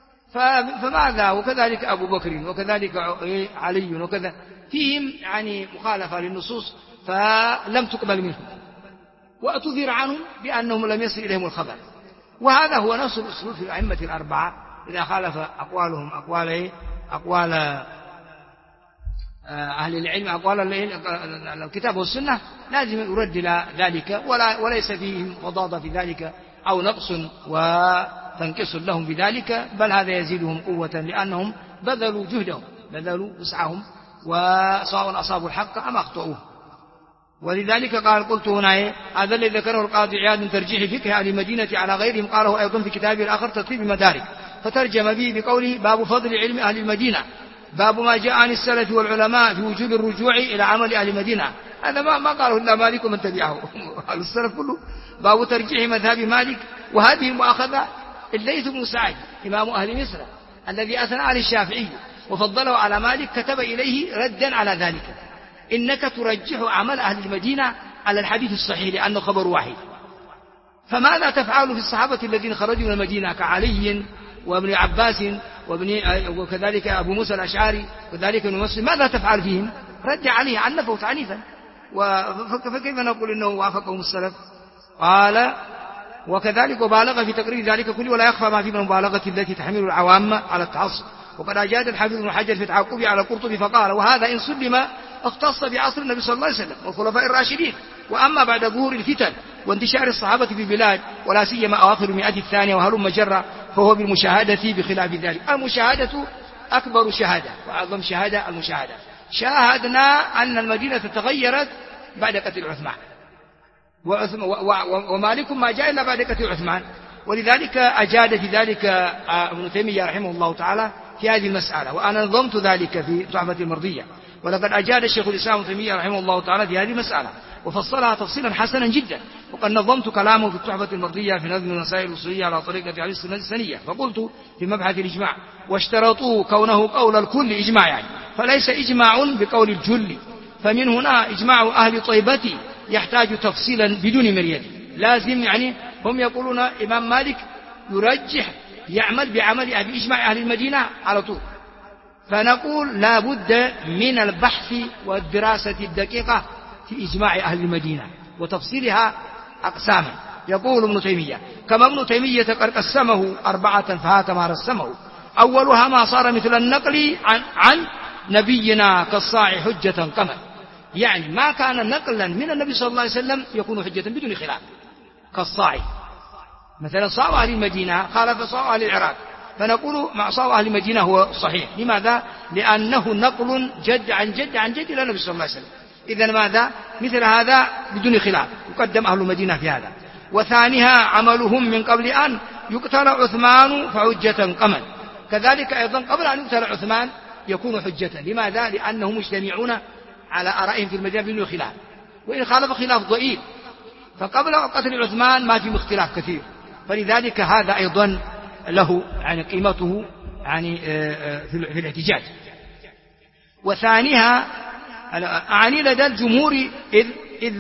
فماذا؟ وكذلك أبو بكر وكذلك علي وكذا، فيهم يعني مخالفة للنصوص فلم تقبل منهم، واعتذر عنهم بأنهم لم يصل إليهم الخبر. وهذا هو نفس الأسلوب في الأئمة 4 إذا خالف أقوالهم أقوال أهل العلم، أقوال الكتاب والسنة، لازم يرد إلى ذلك، وليس فيهم فضاضة في ذلك أو نقص وتنقص لهم بذلك، بل هذا يزيدهم قوة، لأنهم بذلوا جهدهم، بذلوا وسعهم، وسواء أصابوا الحق أم أخطأوه. ولذلك قال قلت هنا هذا الذي ذكره القاضي عياض من ترجيح فقه أهل المدينة على غيرهم، قاله أيضا في كتابه الآخر تطبيب المدارك، فترجم به بقوله باب فضل علم أهل المدينة، باب ما جاء عن السلف والعلماء في وجوب الرجوع إلى عمل أهل المدينة. هذا ما قاله إلا مالك ومن تبعه أهل السلف كله. باب ترجيح مذهب مالك، وهذه المؤاخذة الليث بن سعد إمام أهل مصر الذي أثنى على الشافعي وفضله على مالك كتب إليه ردا على ذلك: إنك ترجح عمل أهل المدينة على الحديث الصحيح لأنه خبر واحد، فماذا تفعل في الصحابة الذين خرجوا من المدينة كعلي وابن عباس وكذلك أبو موسى الأشعري وكذلك ابن مسلم، ماذا تفعل فيهم؟ رد عليه عنفه تعنيفا. فكيف نقول إنه وافقهم السلف؟ قال وكذلك وبالغ في تقرير ذلك كله ولا يخفى ما في من المبالغة التي تحمل العوام على التعصب. وقد أجاد الحافظ ابن حجر في تعقبه على القرطبي فقال وهذا إن سلم اختص بعصر النبي صلى الله عليه وسلم والخلفاء الراشدين، وأما بعد ظهور الفتن وانتشار الصحابة في البلاد ولا سيما أواخر المئة الثانية وهلم جرة فهو بالمشاهدة بخلاف ذلك. المشاهدة أكبر شهادة وأعظم شهادة المشاهدة. شاهدنا أن المدينة تغيرت بعد قتل عثمان، ومالك ما جاء إلا بعد قتل عثمان، ولذلك أجاد في ذلك ابن تيمية رحمه الله تعالى في هذه المسألة، وأنا نظمت ذلك في تحفة المرضية، ولقد أجاد الشيخ الإسلام ابن تيمية رحمه الله تعالى في هذه المسألة وفصلها تفصيلا حسنا جدا. وقد نظمت كلامه في التحفة المرضية في نظم المسائل الأصولية على طريقة علي السنة السنية، فقلت في مبحث الإجماع واشترطوا كونه قول الكل إجماع، يعني فليس إجماع بقول الجل، فمن هنا إجماع أهل طيبة يحتاج تفصيلا بدون مرية لازم. يعني هم يقولون إمام مالك يرجح يعمل بإجماع أهل المدينة على طول، فنقول لا بد من البحث والدراسة الدقيقة في إجماع أهل المدينة وتفصيلها أقساما. يقول ابن تيمية كما ابن تيمية قد قسمه 4 فهات ما رسمه. أولها ما صار مثل النقل عن نبينا كالصاع حجة قمر، يعني ما كان نقلا من النبي صلى الله عليه وسلم يكون حجة بدون خلاف، كالصاع مثلا صاع أهل المدينة خالف صاع أهل العراق، فنقول مع صاع أهل المدينة هو صحيح. لماذا؟ لأنه نقل جد عن جد عن جد إلى النبي صلى الله عليه وسلم. إذن ماذا؟ مثل هذا بدون خلاف يقدم أهل المدينة في هذا. وثانيها عملهم من قبل أن يقتل عثمان فحجة قمل، كذلك أيضا قبل أن يقتل عثمان يكون حجة. لماذا؟ لأنهم مجتمعون على آرائهم في المدينة بدون خلاف، وإن خالف خلاف ضئيل، فقبل قتل عثمان ما في اختلاف كثير، فلذلك هذا أيضا له يعني قيمته يعني في الاحتجاج. وثانيها أعني لدى الجمهور إذ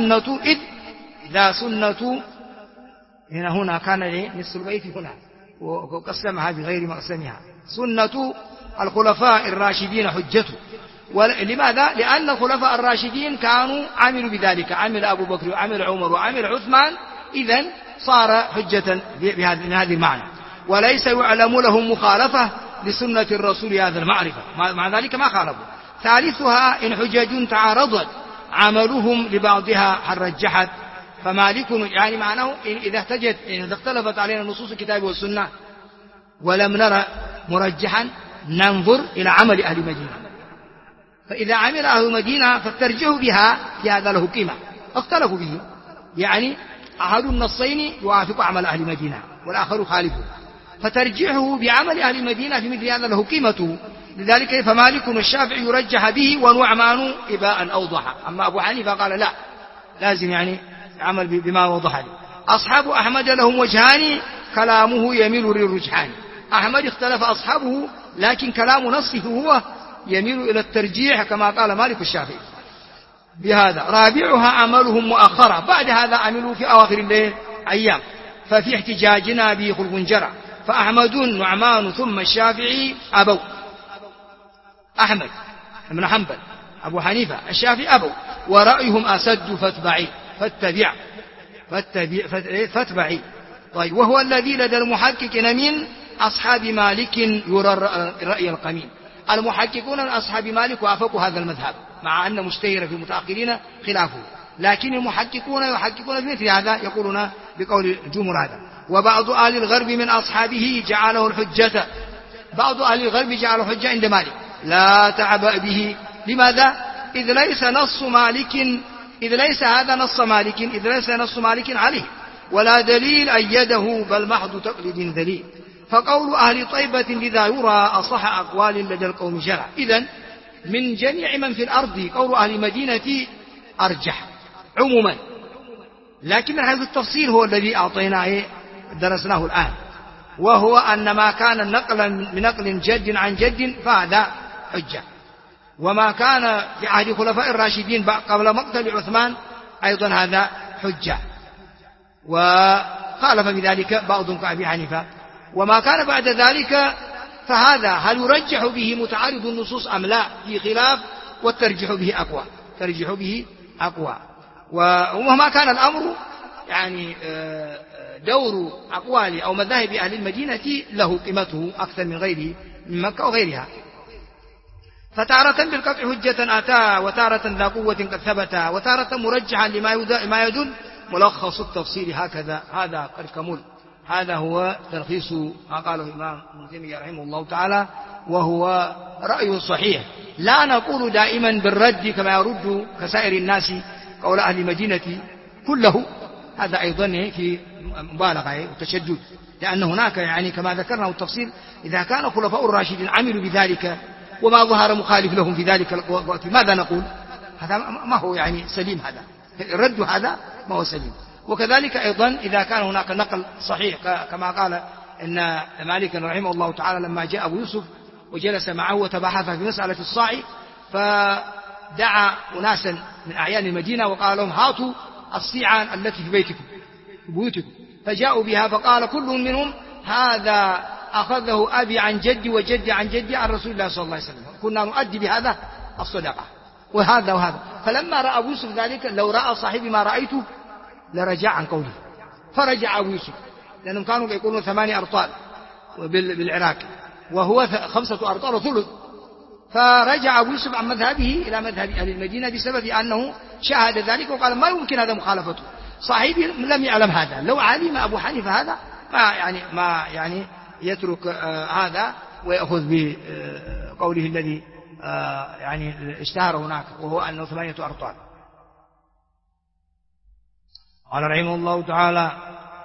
ذا سنة هنا كان نصف البيت هنا وقسمها بغير مقسمها سنة الخلفاء الراشدين حجته. لماذا؟ لأن الخلفاء الراشدين كانوا عملوا بذلك، عمل أبو بكر وعمل عمر وعمل عثمان، إذن صار حجة من هذه المعنى، وليس يعلم لهم مخالفة لسنة الرسول هذا المعرفة، مع ذلك ما خالفوا. ثالثها إن حجج تعارضت عملهم لبعضها هل رجحت فمالك، يعني معناه إذا اختلفت علينا نصوص الكتاب والسنة ولم نرى مرجحا ننظر إلى عمل أهل المدينة، فإذا عمل أهل المدينة فالترجيح بها في هذا له قيمة. اختلفوا به، يعني أحد النصين يوافق عمل أهل المدينة والآخر خالفه، فترجيحه بعمل أهل المدينة في مثل هذا له قيمته. لذلك فمالك والشافعي يرجح به ونعمان إباء أوضح. أما أبو حنيفة قال لا، لازم يعني عمل بما وضح له. أصحاب أحمد لهم وجهان كلامه يميل للرجحان. أحمد اختلف أصحابه لكن كلام نصه هو يميل إلى الترجيح كما قال مالك الشافعي بهذا. رابعها عملهم مؤخرة، بعد هذا عملوا في أواخر الليل أيام، ففي احتجاجنا به خلق جرى. فأحمد نعمان ثم الشافعي أبوا، أحمد بن حنبل أبو حنيفة الشافعي أبوا، ورأيهم أسد فاتبعي. طيب، وهو الذي لدى المحققين من أصحاب مالك يرى الرأي القمين. المحققون من أصحاب مالك وافقوا هذا المذهب، مع أن مشتهر في المتأخرين خلافه، لكن المحققون يحققون بمثل هذا، يقولون بقول الجمهور هذا. وبعض أهل الغرب من أصحابه جعله الحجة، بعض أهل الغرب جعله حجة عند مالك لا تعبأ به. لماذا؟ إذ ليس هذا نص مالك عليه ولا دليل أيده، بل محض تقليد ذليل. فقول أهل طيبة لذا يرى أصح أقوال لدى القوم جرى. إذن من جميع من في الأرض قول أهل المدينة أرجح عموما، لكن هذا التفصيل هو الذي أعطيناه درسناه الآن، وهو أن ما كان نقلا بنقل جد عن جد فهذا حجة، وما كان في عهد خلفاء الراشدين قبل مقتل عثمان أيضا هذا حجة، وخالف بذلك بعض كأبي حنيفة. وما كان بعد ذلك فهذا هل يرجح به متعارض النصوص أم لا، في خلاف، والترجح به أقوى، أقوى. ومهما كان الأمر يعني دور أقوال أو مذاهب أهل المدينة له قيمته أكثر من غيره من مكة وغيرها. فتارة بالقطع حجة أتى، وتارة ذا قوة قد ثبت، وتارة مرجحا لما يدل ملخص التفصيل هكذا. هذا قد كمل. هذا هو تلخيص ما قاله الإمام ابن تيمية رحمه الله تعالى، وهو رأي صحيح. لا نقول دائما بالرد كما يرد كسائر الناس قول أهل المدينة كله، هذا أيضا في مبالغة وتشدد، لأن هناك يعني كما ذكرنا التفصيل إذا كان خلفاء الراشدين عملوا بذلك وما ظهر مخالف لهم في ذلك الوقت، ماذا نقول؟ هذا ما هو يعني سليم، هذا الرد هذا ما هو سليم. وكذلك أيضا إذا كان هناك نقل صحيح كما قال إن مالك رحمه الله تعالى لما جاء أبو يوسف وجلس معه وتباحث في مسألة الصاع، فدعا أناسا من أعيان المدينة وقال لهم هاتوا الصيعان التي في بيتكم في بيوتكم، فجاءوا بها فقال كل منهم هذا أخذه أبي عن جدي وجدي عن جدي عن رسول الله صلى الله عليه وسلم، كنا نؤدي بهذا الصدقة وهذا وهذا. فلما رأى أبو يوسف ذلك لو رأى صاحبي ما رأيته لرجع عن قوله، فرجع أبو يوسف لأنهم كانوا يقولون 8 أرطال بالعراق وهو 5 أرطال وثلث، فرجع أبو يوسف عن مذهبه إلى مذهب أهل المدينة بسبب أنه شاهد ذلك وقال ما يمكن هذا مخالفته. صاحبي لم يعلم هذا، لو علم أبو حنيفة هذا ما يعني يترك هذا ويأخذ بقوله الذي يعني اشتهر هناك وهو أنه 8 أرطال. قال رحمه الله تعالى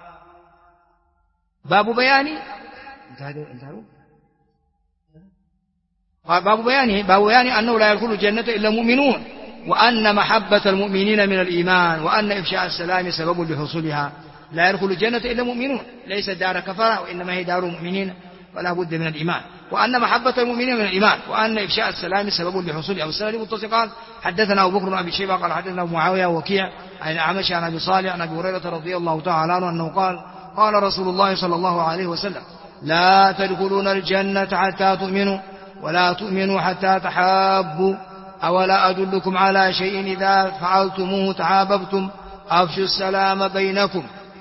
باب بيان أنه لا يدخل الجنة إلا المؤمنون، وأن محبة المؤمنين من الإيمان، وأن إفشاء السلام سبب لحصولها. لا يدخل الجنة إلا المؤمنون، ليست دار كفرة وإنما هي دار مؤمنين ولا بد من الإيمان. وأن محبة المؤمنين من الإيمان، وأن إفشاء السلام سبب لحصولها. والسلام متصل. قال حدثنا أبو بكر بن أبي شيبة قال حدثنا أبو معاوية ووكيع عن الأعمش عن أبي صالح عن أبي هريرة رضي الله تعالى عنه أنه قال قال رسول الله صلى الله عليه وسلم لا تدخلون الجنة حتى تؤمنوا ولا تؤمنوا حتى تحابوا، أولا أدلكم على شيء إذا فعلتموه تحاببتم أفشوا السلام بينكم.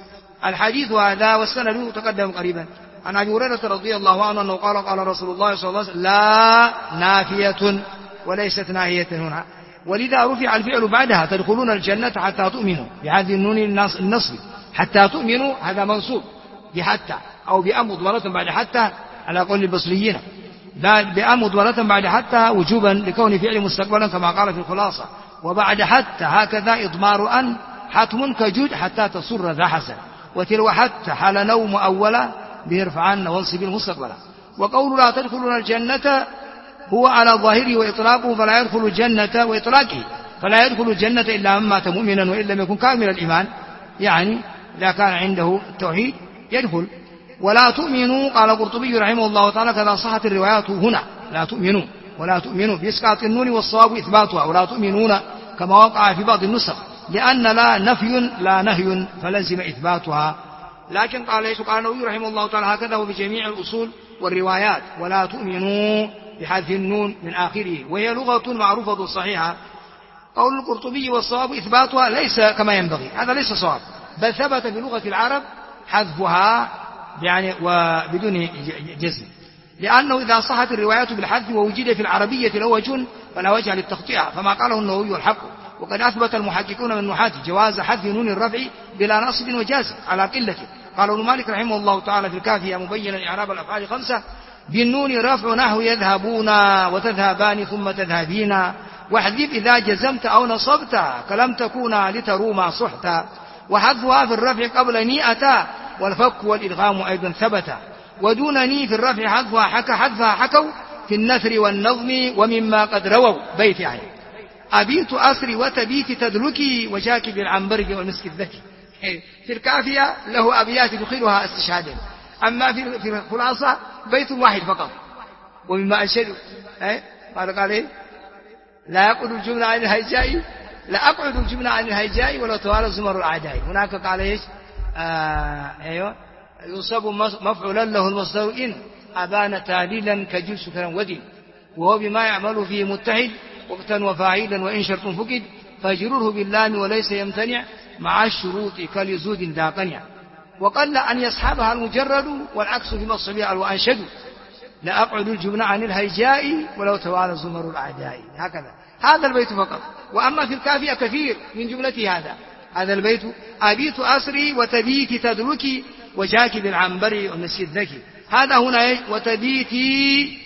الحديث هذا والسند تقدم قريبا عن أبي هريرة رضي الله عنه أنه قال قال رسول الله صلى الله عليه وسلم لا نافية وليست ناهية هنا، ولذا رفع الفعل بعدها تدخلون الجنة حتى تؤمنوا بهذه النون النصب، حتى تؤمنوا هذا منصوب بحتى أو بأم مضمرة بعد حتى على قول البصريين، بأم مضمرة بعد حتى وجوبا لكون فعل مستقبلا كما قال في الخلاصة. وبعد حتى هكذا إضمار أن حتم كجود حتى تصر ذا حسن، وتلو حتى حال نوم أولا بيرفعن وانصب المستقبلا. وقول لا تدخلون الجنة هو على ظاهره وإطلاقه فلا يدخل الجنة وإطلاقه فلا يدخل الجنة إلا من مات مؤمنا وإن لم يكن كامل الإيمان، يعني إذا كان عنده التوحيد يدخل. ولا تؤمنوا قال القرطبي رحمه الله تعالى كذا صحت الروايات هنا لا تؤمنوا ولا تؤمنوا بإسقاط النون والصواب إثباتها، ولا تؤمنون كما وقع في بعض النسخ لأن لا نفي لا نهي فلزم إثباتها. لكن قال ليس قال النووي رحمه الله تعالى هكذا وبجميع الأصول والروايات ولا تؤمنوا بحذف النون من آخره، وهي لغة معروفة صحيحة. قول القرطبي والصواب إثباتها ليس كما ينبغي، هذا ليس صواب، بل ثبت في لغة العرب حذفها يعني وبدون جزم، لأنه إذا صحت الروايات بالحذف ووجد في العربية له وجه فلا وجه للتقطيع، فما قاله النووي الحق. وقد أثبت المحققون من النحاة جواز حذف نون الرفع بلا نصب وجازم على قلته. قال ابن مالك رحمه الله تعالى في الكافية مبينا إعراب الأفعال 5 بالنون رفع نحو يذهبون وتذهبان ثم تذهبين، واحذف إذا جزمت أو نصبت كلم تكون لتروما صحتا، وحذفها في الرفع قبل نيئتا، والفك والإدغام أيضا ثبتا، ودونني في الرفع حذفها حكوا في النثر والنظم ومما قد رووا بيت يعني أبيت أسري وتبيت تدلكي وجاك بالعنبرج والمسك الذكي. في الكافية له أبيات يدخلها استشهادا، أما في الخلاصة بيت واحد فقط. ومما أشهد قال إيه لا يقعد الجملة عن الهيجاء لا أقعد الجملة عن الهيجاء ولو توالى زمر الأعداء. هناك قال إيش أيوة ينصب مفعولا له المصدر إن أبان تعليلا كجل سكرا ودين، وهو بما يعمل فيه متحد وقتا وفاعلا وإن شرط فقد فاجرره باللام وليس يمتنع مع الشروط كلزود ذا قنع. وقل أن يصحبها المجرد والعكس في مصبيع وأنشد لا أقعد الجبن عن الهيجاء ولو توالى زمر الأعداء. هكذا هذا البيت فقط. وأما في الكافية كثير من جملته هذا البيت أبيت أسري وتبيت تدركي وجاك بالعنبر والنسي الذكي. هذا هنا وتبيتي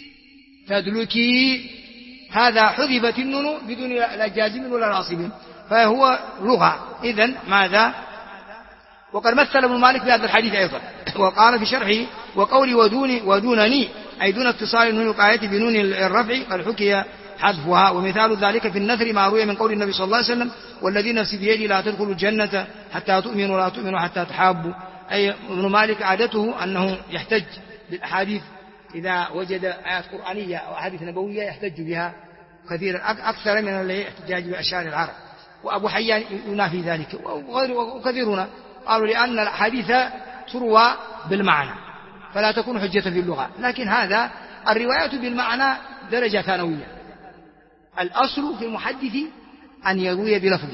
تدلكي هذا حذفت النون بدون لا جازم ولا ناصب فهو لغة. إذن ماذا؟ وقد مثل ابن مالك بهذا الحديث أيضا وقال في شرحه وقولي ودونني أي دون اتصال النون الوقاية بنون الرفع قد حكي حذفها. ومثال ذلك في النثر ما روي من قول النبي صلى الله عليه وسلم والذي نفسي بيدي لا تدخلوا الجنة حتى تؤمنوا ولا تؤمنوا حتى تحابوا. أي ابن مالك عادته أنه يحتج بالأحاديث إذا وجد آيات قرآنية أو أحاديث نبوية يحتج بها كثيرا أكثر من الاحتجاج بأشعار العرب. وأبو حيان ينافي ذلك وكثيرون قالوا لأن الحديث تروى بالمعنى فلا تكون حجة في اللغة. لكن هذا الرواية بالمعنى درجة ثانوية. الأصل في المحدث أن يروي بلفظه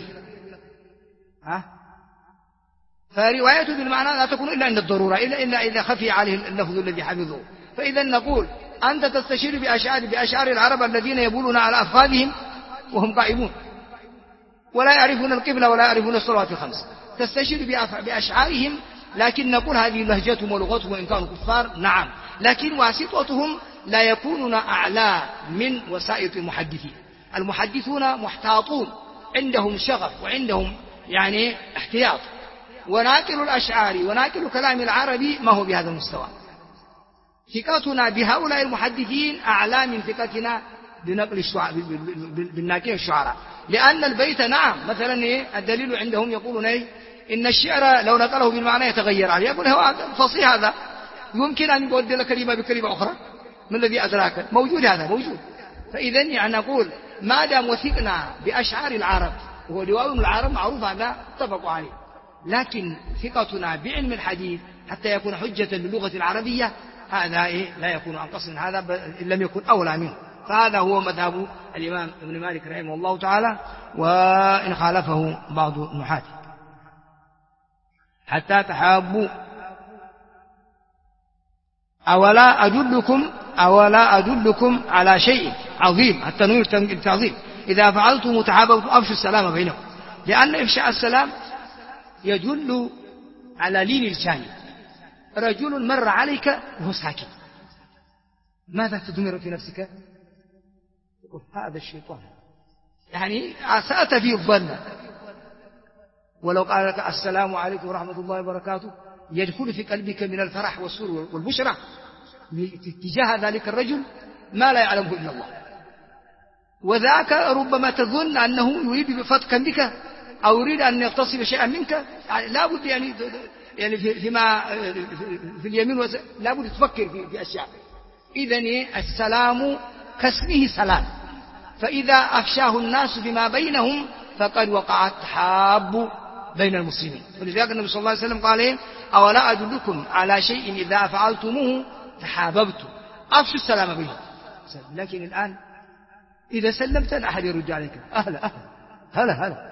فرواية بالمعنى لا تكون إلا عند الضرورة إلا إذا خفي عليه اللفظ الذي حفظه. فإذا نقول أنت تستشير بأشعار العرب الذين يبولون على أفخاذهم وهم قائمون ولا يعرفون القبلة ولا يعرفون الصلوات الخمس تستشير بأشعارهم. لكن نقول هذه لهجتهم ولغتهم وإن كانوا كفار نعم لكن واسطتهم لا يكونون أعلى من وسائط المحدثين. المحدثون محتاطون عندهم شغف وعندهم يعني احتياط. وناقل الأشعار وناقل كلام العربي ما هو بهذا المستوى. ثقتنا بهؤلاء المحدثين أعلى من ثقتنا بنقل بالناقل الشعراء. لأن البيت نعم مثلا الدليل عندهم يقولون إن الشعر لو نقله بالمعنى يتغير عليه. يقول هو فصيح هذا يمكن أن يبدل كلمة بكلمة أخرى من الذي أدراك موجود هذا موجود. فإذا يعني نقول ما دام وثقنا بأشعار العرب وهو دواوين العرب معروف هذا اتفقوا عليه. لكن ثقتنا بعلم الحديث حتى يكون حجة باللغة العربية هذا لا يكون أنقص من هذا إن لم يكن أولى منه. فهذا هو مذهب الإمام ابن مالك رحمه الله تعالى وإن خالفه بعض النحاة. حتى تحابوا أولا أدلكم على شيء عظيم. التنوير التعظيم إذا فعلتم تحاببتم أفشوا السلام بينكم. لأن إفشاء السلام يدل على لين الجانب. رجل مر عليك وهو ساكت ماذا تدمر في نفسك؟ يقول هذا الشيطان يعني أسأت فيه الظن. ولو قال لك السلام عليكم ورحمة الله وبركاته يدخل في قلبك من الفرح والسرور والبشرى تجاه ذلك الرجل ما لا يعلمه إلا الله. وذاك ربما تظن أنه يريد بفتكا بك أو يريد أن يغتصب شيئا منك. يعني لا بد يعني فيما في اليمين لا بد تفكر في أشياء. إذن السلام كاسمه سلام. فإذا أفشاه الناس بما بينهم فقد وقع التحاب بين المسلمين. ولذلك النبي صلى الله عليه وسلم قال أولا أدلكم على شيء إذا فعلتموه تحاببتم أفشوا السلام بينهم. لكن الآن إذا سلمت أحد يرد عليك أهلا أهلا هلا هلا.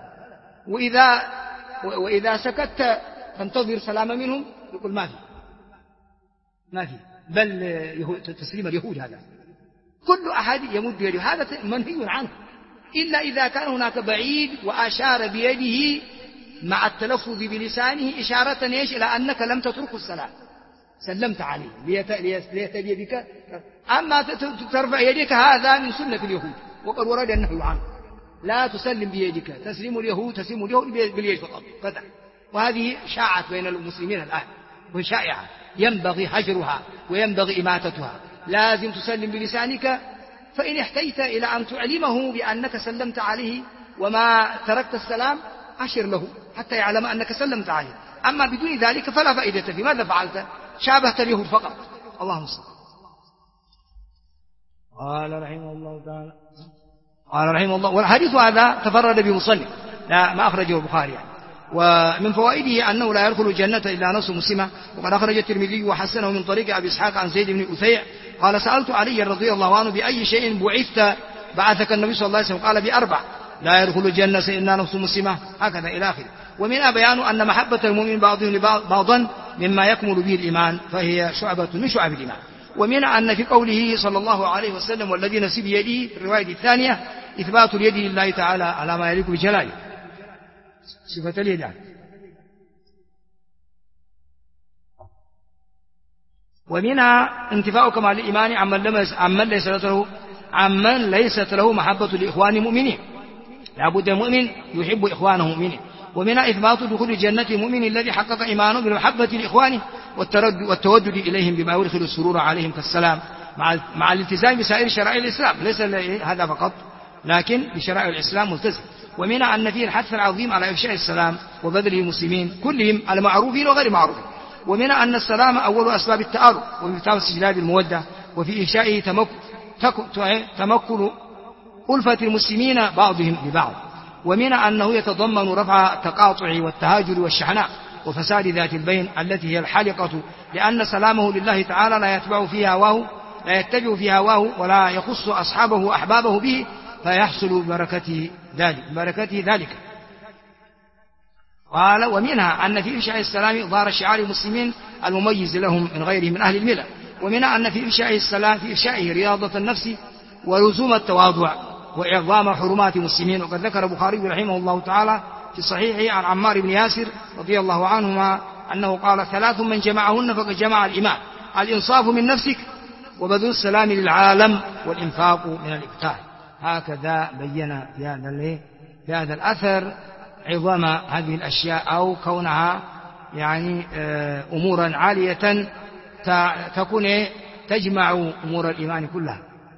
وإذا سكت تنتظر سلام منهم يقول ما في بل تسليم اليهود. هذا كل أحد يمد يده هذا منهي عنه إلا إذا كان هناك بعيد وأشار بيده مع التلفظ بلسانه إشارة إلى أنك لم تترك السلام سلمت عليه ليتبي بك. أما ترفع يدك هذا من سنة اليهود وقد ورد النهي عنه. لا تسلم بيدك تسلم اليهود باليد فقط. وهذه شاعت بين المسلمين الآن وشائعة ينبغي هجرها وينبغي إماتتها. لازم تسلم بلسانك فإن احتيت إلى أن تعلمه بأنك سلمت عليه وما تركت السلام أشر له حتى يعلم أنك سلمت عليه. أما بدون ذلك فلا فائدة فيه. ماذا فعلت؟ شابهت اليهود فقط. اللهم صل. قال رحمه الله تعالى والحديث هذا تفرد بمصنف لا ما أخرجه البخاري يعني. ومن فوائده أنه لا يدخل الجنة إلا نفس مسلمة. وقد أخرج الترمذي وحسنه من طريق أبي إسحاق عن زيد بن أثيع قال سألت علي رضي الله عنه بأي شيء بعثك النبي صلى الله عليه وسلم قال ب4 لا يدخل الجنة إلا نفس مسلمة، هكذا إلى آخره. ومنها بيان أن محبة المؤمن بعضهم بعضا مما يكمل به الإيمان، فهي شعبة من شعب الإيمان. ومنها أن في قوله صلى الله عليه وسلم والذي نفسي بيده في الرواية الثانية إثبات اليد لله تعالى على ما يليق بجلاله، صفة اليد. ومنها انتفاء كمال الإيمان عمن ليست له محبة لإخوان المؤمنين، لابد المؤمن يحب إخوانه المؤمنين. ومنها إثبات دخول الجنة المؤمن الذي حقق إيمانه بالمحبة لإخوانه والتودد إليهم بما يدخل السرور عليهم كالسلام، مع الالتزام بسائر شرائع الإسلام، ليس هذا فقط لكن بشرائع الإسلام ملتزم. ومنها أن فيه الحث العظيم على إفشاء السلام وبذله المسلمين كلهم المعروفين وغير معروفين. ومنها أن السلام أول أسباب التآلف ومفتاح استجلاب المودة، وفي إنشائه تمكن ألفة المسلمين بعضهم ببعض. ومنها أنه يتضمن رفع التقاطع والتهاجر والشحناء وفساد ذات البين التي هي الحالقة، لأن سلامه لله تعالى لا يتبع في هواه ولا يخص أصحابه وأحبابه به، فيحصل ببركته ذلك. قال ومنها أن في إفشاء السلام ظهر شعار المسلمين المميز لهم من غيرهم من أهل الملة. ومنها أن في إفشاء السلام في إفشائه رياضة النفس ولزوم التواضع وإعظام حرمات المسلمين. وقد ذكر البخاري رحمه الله تعالى في صحيحه عن عمار بن ياسر رضي الله عنهما أنه قال 3 من جمعهن فقد جمع الإيمان: الإنصاف من نفسك، وبذل السلام للعالم، والإنفاق من الإبتاع. هكذا بين في هذا الأثر عظم هذه الأشياء، أو كونها يعني أمورا عالية تكون تجمع أمور الإيمان كلها.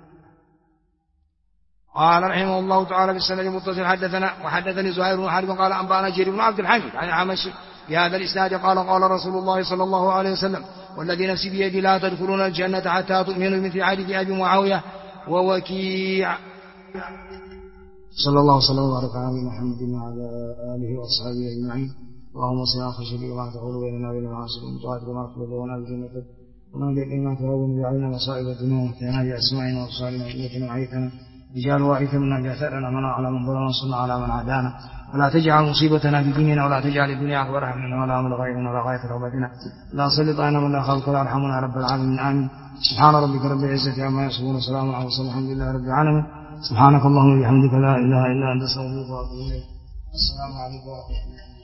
قال رحمه الله تعالى بالسند المتصل وحدثني زهير بن حرب قال أنبأنا جرير بن عبد الحميد عن الأعمش بهذا الإسناد قال رسول الله صلى الله عليه وسلم والذي نفسي بيدي لا تدخلون الجنة حتى تؤمنوا بمثل حديث أبي معاوية ووكيع. صلى الله وسلم وبارك على محمد وعلى آله وأصحابه أجمعين. اللهم صل على خشبك وما تقول بيننا وبين معاصيك وطاعتك وما تبلغنا بجنتك وما بيننا تهون بجعلنا مصائب الدنيا ومتعنا بأسماعنا وأبصارنا وقوتنا وحيثنا رجال واعث منا بأثارنا من على من ظلم وانصرنا على من عادانا ولا تجعل مصيبتنا في ديننا ولا تجعل الدنيا أكبر همنا ولا مبلغ علمنا ولا غاية رغبتنا لا سلط علينا من لا خلق ولا ارحمنا رب العالمين آمين. سبحان ربك رب العزة عما يصفون وسلام على المرسلين الحمد لله رب العالمين. سبحانك اللهم وبحمدك لا إله إلا أنت أستغفرك وأتوب إليك. السلام عليكم ورحمة الله.